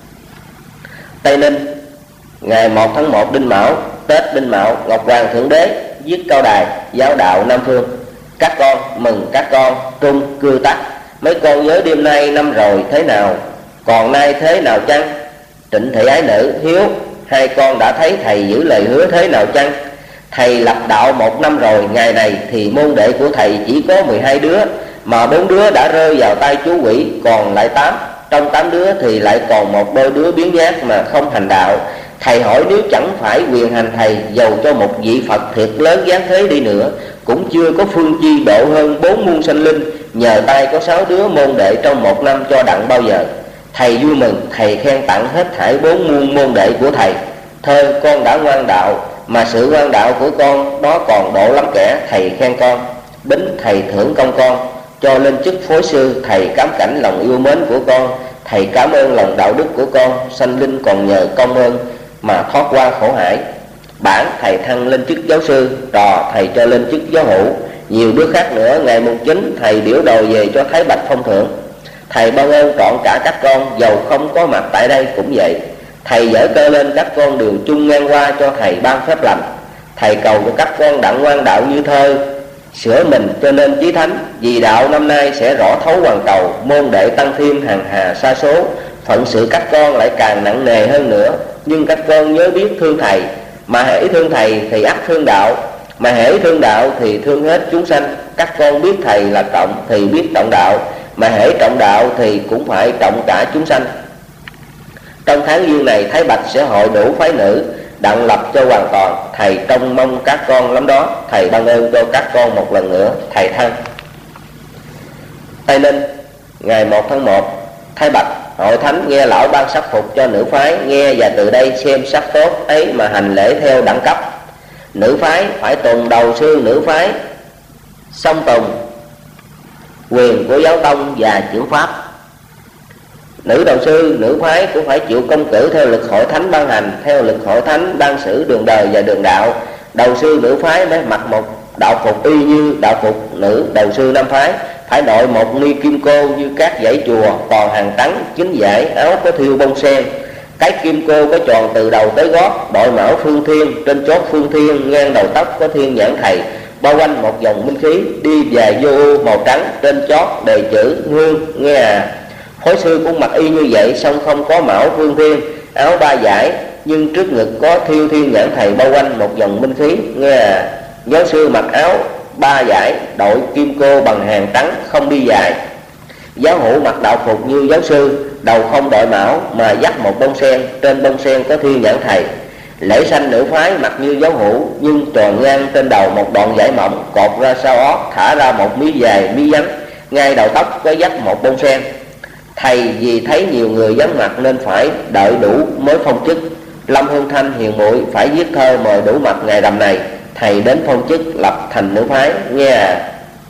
Tây Ninh ngày một tháng một Đinh Mão, Tết Đinh Mão, Ngọc Hoàng Thượng Đế viết cao đài giáo đạo Nam Phương. Các con mừng các con Trung Cư Tắc. Mấy con nhớ đêm nay năm rồi thế nào, còn nay thế nào chăng? Trịnh Thị Ái Nữ, Hiếu, hai con đã thấy thầy giữ lời hứa thế nào chăng? Thầy lập đạo một năm rồi, ngày này thì môn đệ của thầy chỉ có mười hai đứa, mà bốn đứa đã rơi vào tay chú quỷ, còn lại tám. Trong tám đứa thì lại còn một đôi đứa biến nhát mà không hành đạo. Thầy hỏi nếu chẳng phải quyền hành thầy, dầu cho một vị Phật thiệt lớn giáng thế đi nữa, cũng chưa có phương chi độ hơn bốn muôn sanh linh, nhờ tay có sáu đứa môn đệ trong một năm cho đặng bao giờ. Thầy vui mừng, thầy khen tặng hết thảy bốn muôn môn đệ của thầy. Thơ con đã ngoan đạo, mà sự ngoan đạo của con đó còn độ lắm kẻ, thầy khen con. Bính thầy thưởng công con, cho lên chức phối sư, thầy cám cảnh lòng yêu mến của con. Thầy cảm ơn lòng đạo đức của con, sanh linh còn nhờ công ơn mà thoát qua khổ hải. Bản thầy thăng lên chức giáo sư, trò thầy cho lên chức giáo hữu. Nhiều đứa khác nữa ngày mùng chín thầy biểu đồ về cho Thái Bạch phong thưởng. Thầy ban ơn trọn cả các con, dầu không có mặt tại đây cũng vậy. Thầy dở cơ lên các con đều chung ngang qua cho thầy ban phép lành. Thầy cầu cho các con đặng ngoan đạo như thơ, sửa mình cho nên chí thánh. Vì đạo năm nay sẽ rõ thấu hoàn cầu, môn đệ tăng thêm hàng hà sa số. Phận sự các con lại càng nặng nề hơn nữa, nhưng các con nhớ biết thương thầy. Mà hễ thương thầy thì ắt thương đạo, mà hễ thương đạo thì thương hết chúng sanh. Các con biết thầy là trọng thì biết trọng đạo, mà hễ trọng đạo thì cũng phải trọng cả chúng sanh. Trong tháng giêng này Thái Bạch sẽ hội đủ phái nữ, đặng lập cho hoàn toàn. Thầy trông mong các con lắm đó. Thầy ban ơn cho các con một lần nữa. Thầy thân. Tây Ninh, ngày một tháng một. Thái Bạch, hội thánh nghe lão ban sắc phục cho nữ phái, nghe và từ đây xem sắc tốt ấy mà hành lễ theo đẳng cấp. Nữ phái phải tùng đầu sư nữ phái, song tùng quyền của giáo tông và chưởng pháp. Nữ đầu sư nữ phái cũng phải chịu công cử theo lực hội thánh ban hành, theo lực hội thánh ban xử đường đời và đường đạo. Đầu sư nữ phái mới mặc một đạo phục y như đạo phục nữ đầu sư nam phái, phải đội một ni kim cô như các dãy chùa, còn hàng trắng chính dải, áo có thiêu bông sen. Cái kim cô có tròn từ đầu tới gót, đội mão phương thiên, trên chót phương thiên, ngang đầu tóc có thiên nhãn thầy, bao quanh một dòng minh khí, đi dài vô ưu màu trắng, trên chót đề chữ hương, nghe à. Phối sư cũng mặc y như vậy, song không có mão phương thiên, áo ba dải, nhưng trước ngực có thiêu thiên nhãn thầy bao quanh một dòng minh khí, nghe à. Giáo sư mặc áo ba dải, đội kim cô bằng hàng trắng, không đi dài. Giáo hữu mặc đạo phục như giáo sư, đầu không đội mão mà dắt một bông sen, trên bông sen có thiên nhãn thầy. Lễ sanh nữ phái mặc như giáo hữu, nhưng tròn ngang trên đầu một đoạn vải mỏng, cột ra sau ót, thả ra một mí dài mí vắn, ngay đầu tóc có dắt một bông sen. Thầy vì thấy nhiều người vắng mặt nên phải đợi đủ mới phong chức. Lâm Hương Thanh hiền muội phải viết thơ mời đủ mặt ngày rằm này. Thầy đến phong chức lập thành nữ phái, nghe à.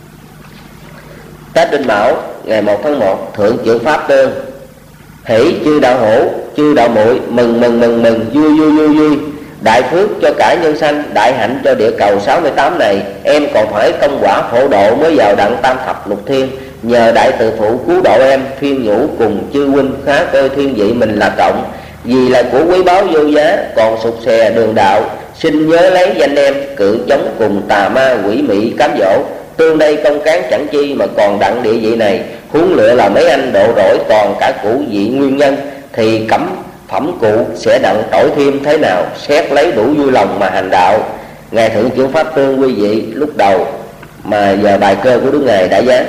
Tết Đinh Mão, ngày một tháng một, thượng chưởng pháp tương. Hỷ chư đạo hữu, chư đạo muội, mừng mừng mừng mừng, vui vui vui vui. Đại phước cho cả nhân sanh, đại hạnh cho địa cầu sáu mươi tám này. Em còn phải công quả phổ độ mới vào đặng tam thập lục thiên. Nhờ đại từ phụ cứu độ em, phiên nhủ cùng chư huynh khá coi thiên vị mình là trọng. Vì là của quý báu vô giá, còn sụt xè đường đạo. Xin nhớ lấy danh em, cự chống cùng tà ma quỷ mị cám dỗ. Tương đây công cán chẳng chi mà còn đặng địa vị này. Huống lựa là mấy anh độ rỗi còn cả cũ vị nguyên nhân, thì cẩm phẩm cụ sẽ đặng trỗi thêm thế nào. Xét lấy đủ vui lòng mà hành đạo. Ngài thượng chưởng pháp tương quý vị lúc đầu, mà giờ bài cơ của Đức Ngài đã giáng.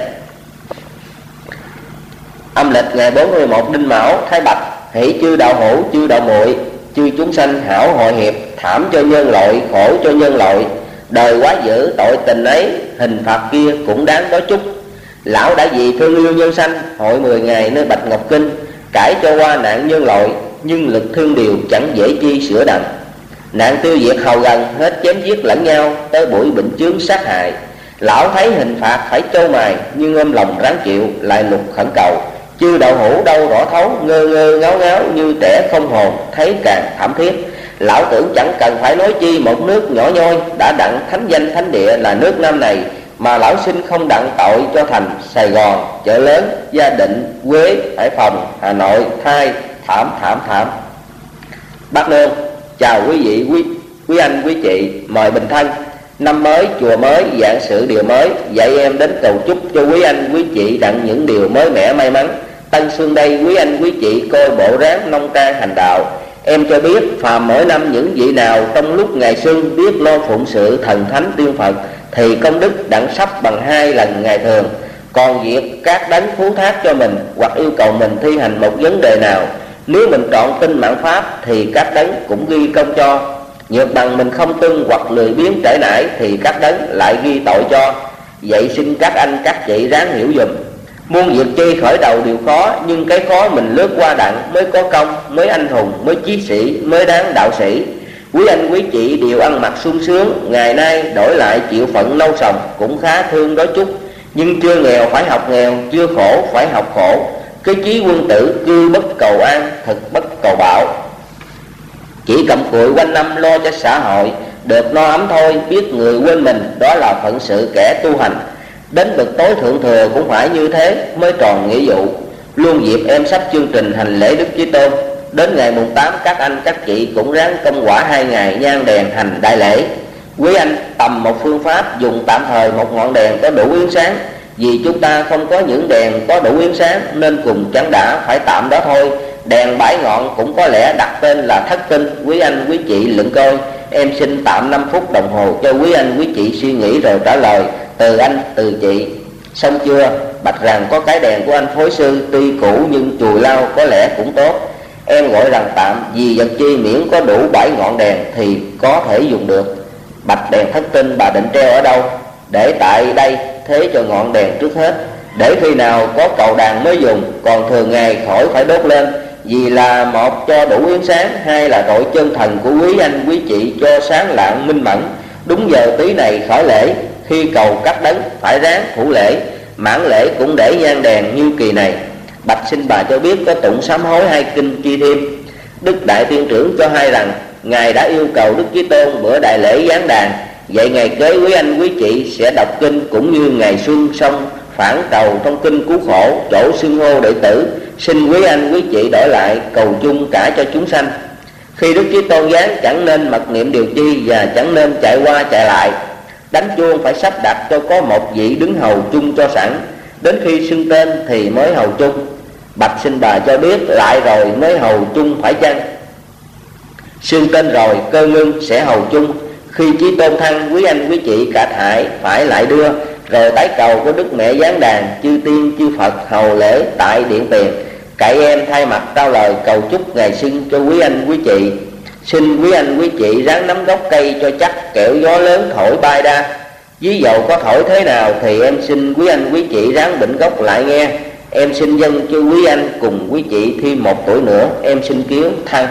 Âm lịch ngày bốn mươi mốt Đinh Mão, Thái Bạch. Hỷ chư đạo hữu, chư đạo muội, chư chúng sanh hảo hội hiệp, thảm cho nhân loại, khổ cho nhân loại. Đời quá dữ tội tình ấy, hình phạt kia cũng đáng có chút. Lão đã vì thương yêu nhân sanh, hội mười ngày nơi Bạch Ngọc Kinh, cải cho qua nạn nhân loại, nhưng lực thương điều chẳng dễ chi sửa đặng. Nạn tiêu diệt hầu gần, hết chém giết lẫn nhau, tới buổi bệnh chướng sát hại. Lão thấy hình phạt phải trâu mài, nhưng ôm lòng ráng chịu, lại lục khẩn cầu. Chư đạo hữu đâu rõ thấu, ngơ ngơ ngáo ngáo như trẻ không hồn, thấy càng thảm thiết. Lão tưởng chẳng cần phải nói chi một nước nhỏ nhoi, đã đặng thánh danh thánh địa là nước Nam này, mà lão sinh không đặng tội cho thành Sài Gòn, Chợ Lớn, Gia Định, Quế, Hải Phòng, Hà Nội, Thai, thảm thảm thảm. Bác Nương, chào quý vị, quý, quý anh, quý chị, mời bình thân. Năm mới, chùa mới, vạn sự điều mới, dạy em đến cầu chúc cho quý anh, quý chị đặng những điều mới mẻ may mắn. Tân xuân đây, quý anh, quý chị coi bộ ráng nông trang hành đạo. Em cho biết phàm mỗi năm những vị nào trong lúc ngày xuân biết lo phụng sự thần thánh tiên Phật, thì công đức đặng sắp bằng hai lần ngày thường. Còn việc các đấng phú thác cho mình hoặc yêu cầu mình thi hành một vấn đề nào, nếu mình trọn tin mạn pháp thì các đấng cũng ghi công cho. Nhược bằng mình không tuân hoặc lười biếng trễ nải thì các đấng lại ghi tội cho. Vậy xin các anh các chị ráng hiểu dùm. Muôn việc chi khởi đầu đều khó, nhưng cái khó mình lướt qua đặng mới có công, mới anh hùng, mới chí sĩ, mới đáng đạo sĩ. Quý anh quý chị đều ăn mặc sung sướng, ngày nay đổi lại chịu phận nâu sòng cũng khá thương đó chút. Nhưng chưa nghèo phải học nghèo, chưa khổ phải học khổ. Cái chí quân tử cư bất cầu an, thực bất cầu bảo. Chỉ cầm cụi quanh năm lo cho xã hội, được no ấm thôi, biết người quên mình, đó là phận sự kẻ tu hành. Đến bậc tối thượng thừa cũng phải như thế mới tròn nghĩa vụ. luôn dịp em sắp chương trình hành lễ Đức Chí Tôn. Đến ngày mùng tám, các anh các chị cũng ráng công quả hai ngày nhang đèn hành đại lễ. Quý anh tầm một phương pháp dùng tạm thời một ngọn đèn có đủ yến sáng. Vì chúng ta không có những đèn có đủ yến sáng nên cùng chẳng đã phải tạm đó thôi. Đèn bãi ngọn cũng có lẽ đặt tên là thất tinh. Quý anh quý chị luận coi. Em xin tạm năm phút đồng hồ cho quý anh quý chị suy nghĩ rồi trả lời. Từ anh từ chị. Xong chưa? Bạch rằng có cái đèn của anh phối sư tuy cũ nhưng chùi lau có lẽ cũng tốt. Em gọi rằng tạm, vì vật chi miễn có đủ bảy ngọn đèn thì có thể dùng được. Bạch đèn thất tinh bà định treo ở đâu? Để tại đây thế cho ngọn đèn trước hết, để khi nào có cầu đàn mới dùng, còn thường ngày khỏi phải đốt lên. Vì là một cho đủ yến sáng, hai là tội chân thần của quý anh quý chị cho sáng lạng minh mẫn. Đúng giờ tí này khỏi lễ, khi cầu cắt đấng phải ráng thủ lễ. Mãn lễ cũng để nhang đèn như kỳ này. Bạch xin bà cho biết có tụng sám hối hay kinh chi thêm. Đức Đại Tiên Trưởng cho hay rằng Ngài đã yêu cầu Đức Chí Tôn bữa đại lễ giáng đàn. Vậy ngày kế quý anh quý chị sẽ đọc kinh cũng như ngày xuân xong phản cầu trong kinh cứu khổ, chỗ xưng hô đệ tử. Xin quý anh quý chị đổi lại cầu chung cả cho chúng sanh. Khi Đức Chí Tôn giáng chẳng nên mặc niệm điều chi và chẳng nên chạy qua chạy lại. Đánh chuông phải sắp đặt cho có một vị đứng hầu chung cho sẵn. Đến khi xưng tên thì mới hầu chung. Bạch xin bà cho biết lại rồi mới hầu chung phải chăng? Xưng tên rồi cơ ngưng sẽ hầu chung. Khi Chí Tôn thăng quý anh quý chị cả thải phải lại đưa. Rồi tái cầu của Đức Mẹ giáng đàn, chư tiên chư Phật hầu lễ tại điện tiền. Cậy em thay mặt trao lời cầu chúc ngày sinh cho quý anh quý chị. Xin quý anh quý chị ráng nắm gốc cây cho chắc, kẻo gió lớn thổi bay đa. Ví dầu có thổi thế nào thì em xin quý anh quý chị ráng bệnh gốc lại nghe. Em xin dâng cho quý anh cùng quý chị thêm một tuổi nữa. Em xin kiếu thăng.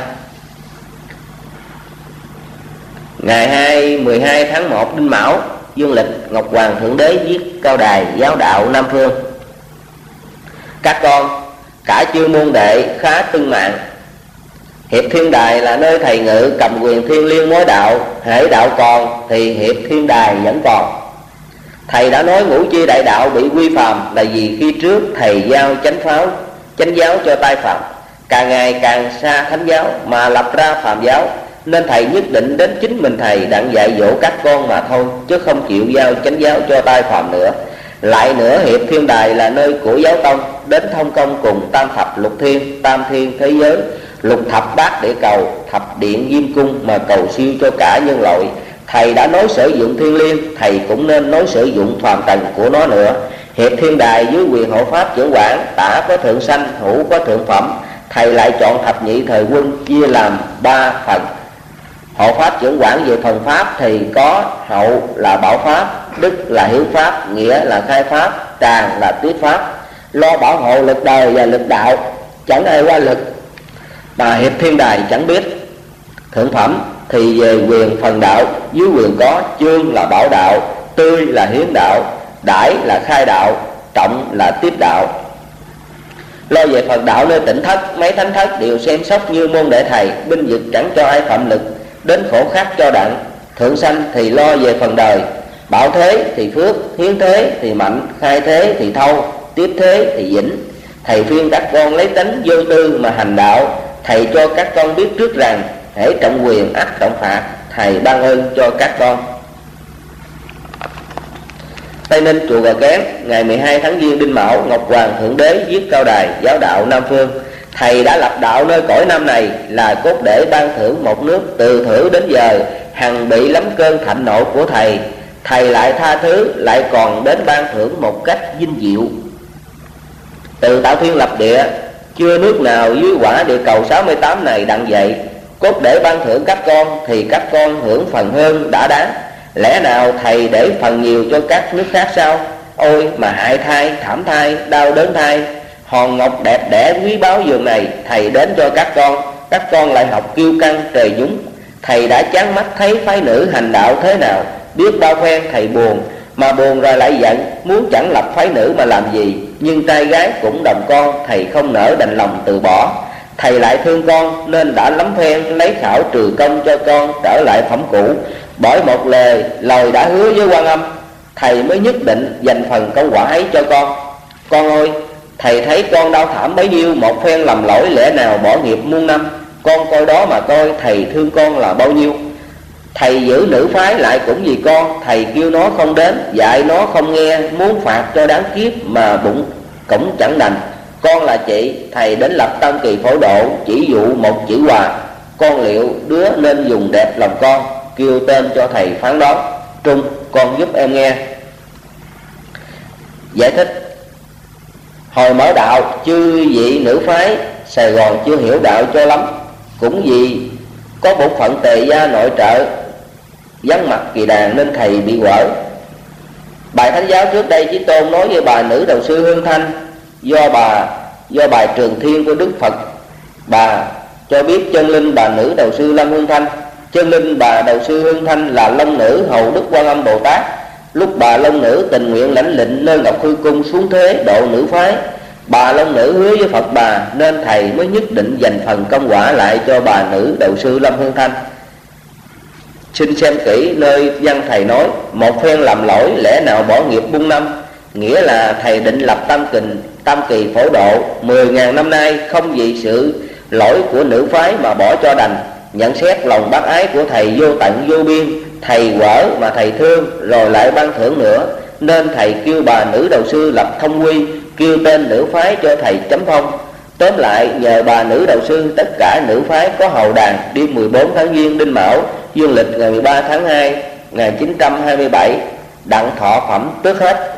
Ngày mười hai tháng một Đinh Mão dương lịch, Ngọc Hoàng Thượng Đế viết Cao Đài giáo đạo Nam Phương. Các con, cả chư môn đệ khá tưng mạng. Hiệp Thiên Đài là nơi thầy ngự cầm quyền thiên liêng mối đạo. Hễ đạo còn thì Hiệp Thiên Đài vẫn còn. Thầy đã nói ngũ chi đại đạo bị quy phàm là vì khi trước thầy giao chánh pháo chánh giáo cho tai phạm, càng ngày càng xa thánh giáo mà lập ra phàm giáo, nên thầy nhất định đến chính mình thầy đặng dạy dỗ các con mà thôi, chứ không chịu giao chánh giáo cho tai phạm nữa. Lại nữa, Hiệp Thiên Đài là nơi của giáo tông, đến thông công cùng tam thập lục thiên, tam thiên thế giới, lục thập bát địa cầu, thập điện diêm cung mà cầu siêu cho cả nhân loại. Thầy đã nói sử dụng thiên liêng, thầy cũng nên nói sử dụng phàm trần của nó nữa. Hiệp Thiên Đài dưới quyền hộ pháp trưởng quản, tả có thượng sanh, hữu có thượng phẩm. Thầy lại chọn thập nhị thời quân chia làm ba phần. Hộ pháp trưởng quản về phần pháp thì có hậu là bảo pháp, đức là hiếu pháp, nghĩa là khai pháp, tràng là tiết pháp. Lo bảo hộ lực đời và lực đạo, chẳng ai qua lực mà Hiệp Thiên Đài chẳng biết. Thượng phẩm thì về quyền phần đạo, dưới quyền có chương là bảo đạo, tươi là hiến đạo, đãi là khai đạo, trọng là tiếp đạo. Lo về phần đạo nơi tỉnh thất, mấy thánh thất đều xem sóc như môn đệ thầy, binh vực chẳng cho ai phạm lực, đến khổ khắc cho đặng. Thượng sanh thì lo về phần đời, bảo thế thì phước, hiến thế thì mạnh, khai thế thì thâu, tiếp thế thì vĩnh. Thầy khuyên các con lấy tánh vô tư mà hành đạo. Thầy cho các con biết trước rằng hễ trọng quyền ắt trọng phạt. Thầy ban ơn cho các con. Tây Ninh chùa Gò Kén, ngày mười hai tháng Giêng Đinh Mão, Ngọc Hoàng Thượng Đế viết Cao Đài giáo đạo Nam Phương. Thầy đã lập đạo nơi cõi Nam này là cốt để ban thưởng một nước. Từ thử đến giờ hằng bị lắm cơn thạnh nộ của thầy. Thầy lại tha thứ, lại còn đến ban thưởng một cách vinh diệu. Từ tạo thiên lập địa, chưa nước nào dưới quả địa cầu sáu mươi tám này đặng vậy. Cốt để ban thưởng các con thì các con hưởng phần hơn đã đáng. Lẽ nào thầy để phần nhiều cho các nước khác sao? Ôi mà hại thai, thảm thai, đau đớn thai. Hòn ngọc đẹp đẽ quý báu giường này thầy đến cho các con. Các con lại học kiêu căng trời dúng. Thầy đã chán mắt thấy phái nữ hành đạo thế nào, biết bao phen thầy buồn. Mà buồn rồi lại giận, muốn chẳng lập phái nữ mà làm gì. Nhưng trai gái cũng đồng con, thầy không nỡ đành lòng từ bỏ. Thầy lại thương con nên đã lắm phen lấy khảo trừ công cho con trở lại phẩm cũ. Bởi một lời lời đã hứa với Quan Âm, thầy mới nhất định dành phần công quả ấy cho con. Con ơi, Thầy thấy con đau thảm bấy nhiêu, một phen lầm lỗi lẽ nào bỏ nghiệp muôn năm. Con coi đó mà coi, thầy thương con là bao nhiêu. Thầy giữ nữ phái lại cũng vì con, thầy kêu nó không đến, dạy nó không nghe, muốn phạt cho đáng kiếp mà bụng cũng chẳng đành. Con là chị, thầy đến lập tam kỳ phổ độ, chỉ dụ một chữ Hòa. Con liệu đứa nên dùng đẹp lòng con, kêu tên cho thầy phán đoán. Trung, con giúp em nghe. Giải thích: hồi mở đạo, chư vị nữ phái Sài Gòn chưa hiểu đạo cho lắm, cũng vì có bổn phận tề gia nội trợ vắng mặt kỳ đàn nên thầy bị quở. Bài thánh giáo trước đây Chí Tôn nói với bà nữ đạo sư Hương Thanh, do bà do bài Trường Thiên của Đức Phật, bà cho biết chân linh bà nữ đạo sư Lâm Hương Thanh. Chân linh bà đạo sư Hương Thanh là long nữ hầu Đức Quan Âm Bồ Tát. Lúc bà long nữ tình nguyện lãnh lệnh nơi Ngọc Hư Cung xuống thế độ nữ phái, bà long nữ hứa với Phật bà, nên thầy mới nhất định dành phần công quả lại cho bà nữ đạo sư Lâm Hương Thanh. Xin xem kỹ nơi văn thầy nói: một phen làm lỗi lẽ nào bỏ nghiệp muôn năm, nghĩa là thầy định lập tam kình tam kỳ phổ độ mười ngàn năm nay, không vì sự lỗi của nữ phái mà bỏ cho đành. Nhận xét lòng bác ái của thầy vô tận vô biên, thầy quở mà thầy thương, rồi lại ban thưởng nữa, nên thầy kêu bà nữ đạo sư lập thông quy, kêu tên nữ phái cho thầy chấm phong. Tóm lại, nhờ bà nữ đạo sư, tất cả nữ phái có hầu đàn đêm mười bốn tháng Giêng Đinh Mão, dương lịch ngày mười ba tháng hai một nghìn chín trăm hai mươi bảy, đặng thọ phẩm tước hết.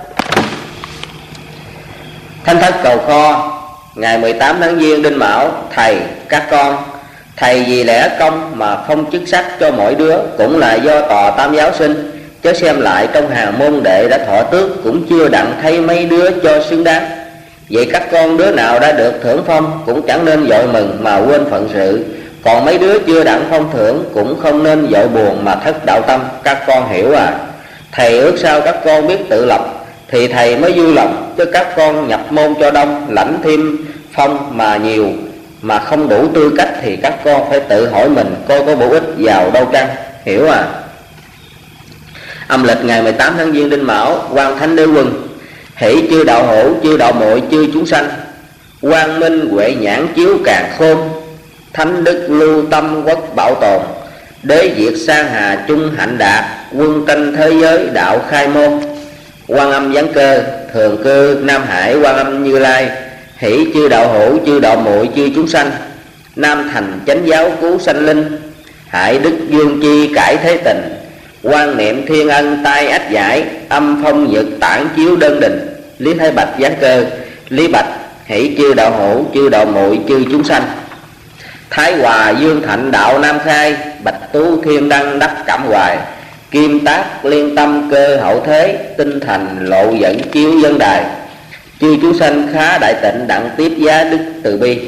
Thánh thất cầu kho, ngày mười tám tháng Giêng Đinh Mão. Thầy, các con, thầy vì lẽ công mà không chức sắc cho mỗi đứa, cũng là do tòa tam giáo sinh. Chớ xem lại trong hàng môn đệ đã thọ tước, cũng chưa đặng thấy mấy đứa cho xứng đáng. Vậy các con đứa nào đã được thưởng phong cũng chẳng nên vội mừng mà quên phận sự, còn mấy đứa chưa đặng phong thưởng cũng không nên vội buồn mà thất đạo tâm. Các con hiểu à? Thầy ước sao các con biết tự lập thì thầy mới vui lòng, chứ các con nhập môn cho đông, lãnh thêm phong mà nhiều mà không đủ tư cách thì các con phải tự hỏi mình coi có bổ ích vào đâu chăng. Hiểu à? Âm lịch ngày mười tám tháng Giêng Đinh Mão, Quan Thánh Đế Quân. Hỷ chư đạo hữu, chư đạo muội, chư chúng sanh, quang minh huệ nhãn chiếu càng khôn, thánh đức lưu tâm quốc bảo tồn, đế diệt sang hà chung hạnh đạt, quân tranh thế giới đạo khai môn. Quan Âm Giáng Cơ, thường cư Nam Hải Quan Âm Như Lai. Hỷ chư đạo hữu, chư đạo muội, chư chúng sanh, nam thành chánh giáo cứu sanh linh, hại đức dương chi cải thế tình, quan niệm thiên ân tai ách giải, âm phong nhật tản chiếu đơn đình. Lý Thái Bạch Giáng Cơ. Lý Bạch. Hỷ chư đạo hữu, chư đạo muội, chư chúng sanh, Thái Hòa Dương Thạnh đạo Nam Khai, Bạch Tú Thiên Đăng đắc cảm hoài, kim tác liên tâm cơ hậu thế, tinh thành lộ dẫn chiếu dân đài, chư chúng sanh khá đại tịnh đặng tiếp giá đức từ bi.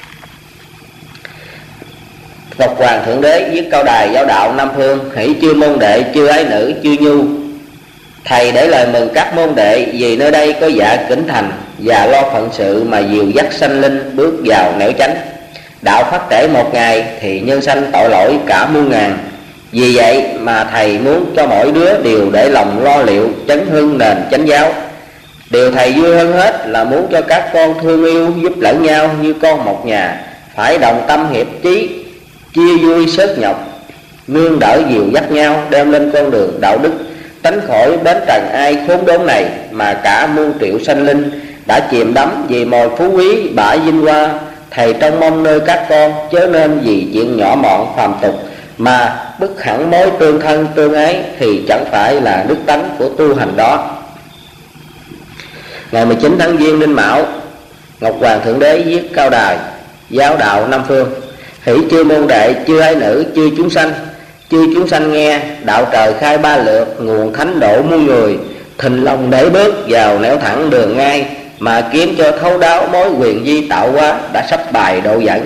Ngọc Hoàng Thượng Đế viết cao đài giáo đạo Nam Phương. Hỷ chư môn đệ, chư ái nữ, chư nhu, thầy để lời mừng các môn đệ, vì nơi đây có dạ kính thành và lo phận sự mà dìu dắt sanh linh bước vào nẻo chánh. Đạo phát trễ một ngày thì nhân sanh tội lỗi cả muôn ngàn. Vì vậy mà thầy muốn cho mỗi đứa đều để lòng lo liệu chấn hưng nền chánh giáo. Điều thầy vui hơn hết là muốn cho các con thương yêu giúp lẫn nhau như con một nhà, phải đồng tâm hiệp chí, chia vui sớt nhọc, nương đỡ dìu dắt nhau đem lên con đường đạo đức, tránh khỏi bến trần ai khốn đốn này mà cả muôn triệu sanh linh đã chìm đắm vì mồi phú quý bả vinh hoa. Thầy trông mong nơi các con chớ nên vì chuyện nhỏ mọn phàm tục mà bức hẳn mối tương thân tương ái, thì chẳng phải là đức tánh của tu hành đó. Ngày mười chín tháng Giêng Đinh Mão, Ngọc Hoàng Thượng Đế viết cao đài giáo đạo Nam Phương. Hỷ chư môn đệ, chư ái nữ, chư chúng sanh, chư chúng sanh nghe, đạo trời khai ba lượt, nguồn thánh độ muôn người, thình lòng để bước vào nẻo thẳng đường ngay, mà kiếm cho thấu đáo mối quyền di tạo hóa đã sắp bài độ dẫn.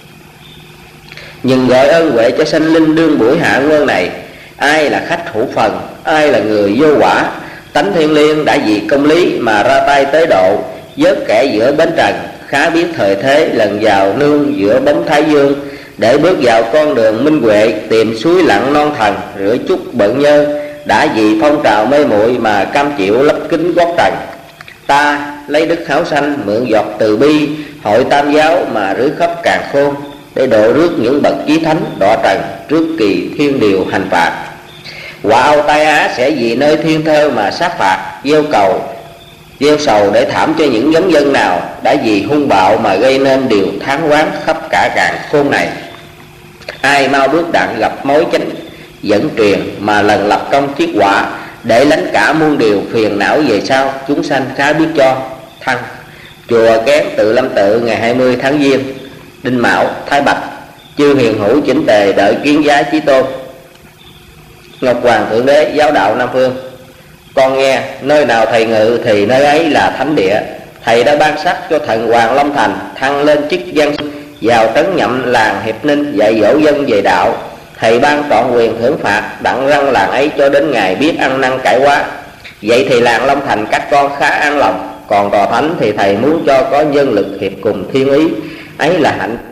Nhưng gọi ơn huệ cho sanh linh đương buổi hạ nguyên này, ai là khách hữu phần, ai là người vô quả. Tánh thiên liêng đã vì công lý mà ra tay tế độ, vớt kẻ giữa bến trần, khá biết thời thế lần vào nương giữa bóng thái dương, để bước vào con đường minh huệ, tìm suối lặng non thần, rửa chút bận nhơ, đã vì phong trào mê muội mà cam chịu lấp kính gót trần. Ta lấy đức khảo sanh, mượn giọt từ bi hội tam giáo mà rưới khắp càn khôn, để độ rước những bậc chí thánh đọa trần trước kỳ thiên điều hành phạt. Quả Âu Tai Á sẽ vì nơi thiên thơ mà sát phạt, gieo cầu gieo sầu để thảm cho những giống dân nào đã vì hung bạo mà gây nên điều thán oán khắp cả càn khôn này. Ai mau bước đặng gặp mối chánh dẫn truyền mà lần lập công chiết quả, để lánh cả muôn điều phiền não về sau, chúng sanh khá biết cho thăng. Chùa Kén Tự Lâm Tự ngày hai mươi tháng Giêng, Đinh Mão, Thái Bạch. Chư hiền hữu chỉnh tề đợi kiến giá Chí Tôn. Ngọc Hoàng Thượng Đế, giáo đạo Nam Phương. Con nghe, nơi nào thầy ngự thì nơi ấy là thánh địa. Thầy đã ban sắc cho thần Hoàng Long Thành thăng lên chức văn, vào trấn nhậm làng Hiệp Ninh dạy dỗ dân về đạo. Thầy ban trọn quyền thưởng phạt đặng răng làng ấy cho đến ngày biết ăn năn cải quá. Vậy thì làng Long Thành các con khá an lòng. Còn tòa thánh thì thầy muốn cho có nhân lực hiệp cùng thiên ý, ấy là hạnh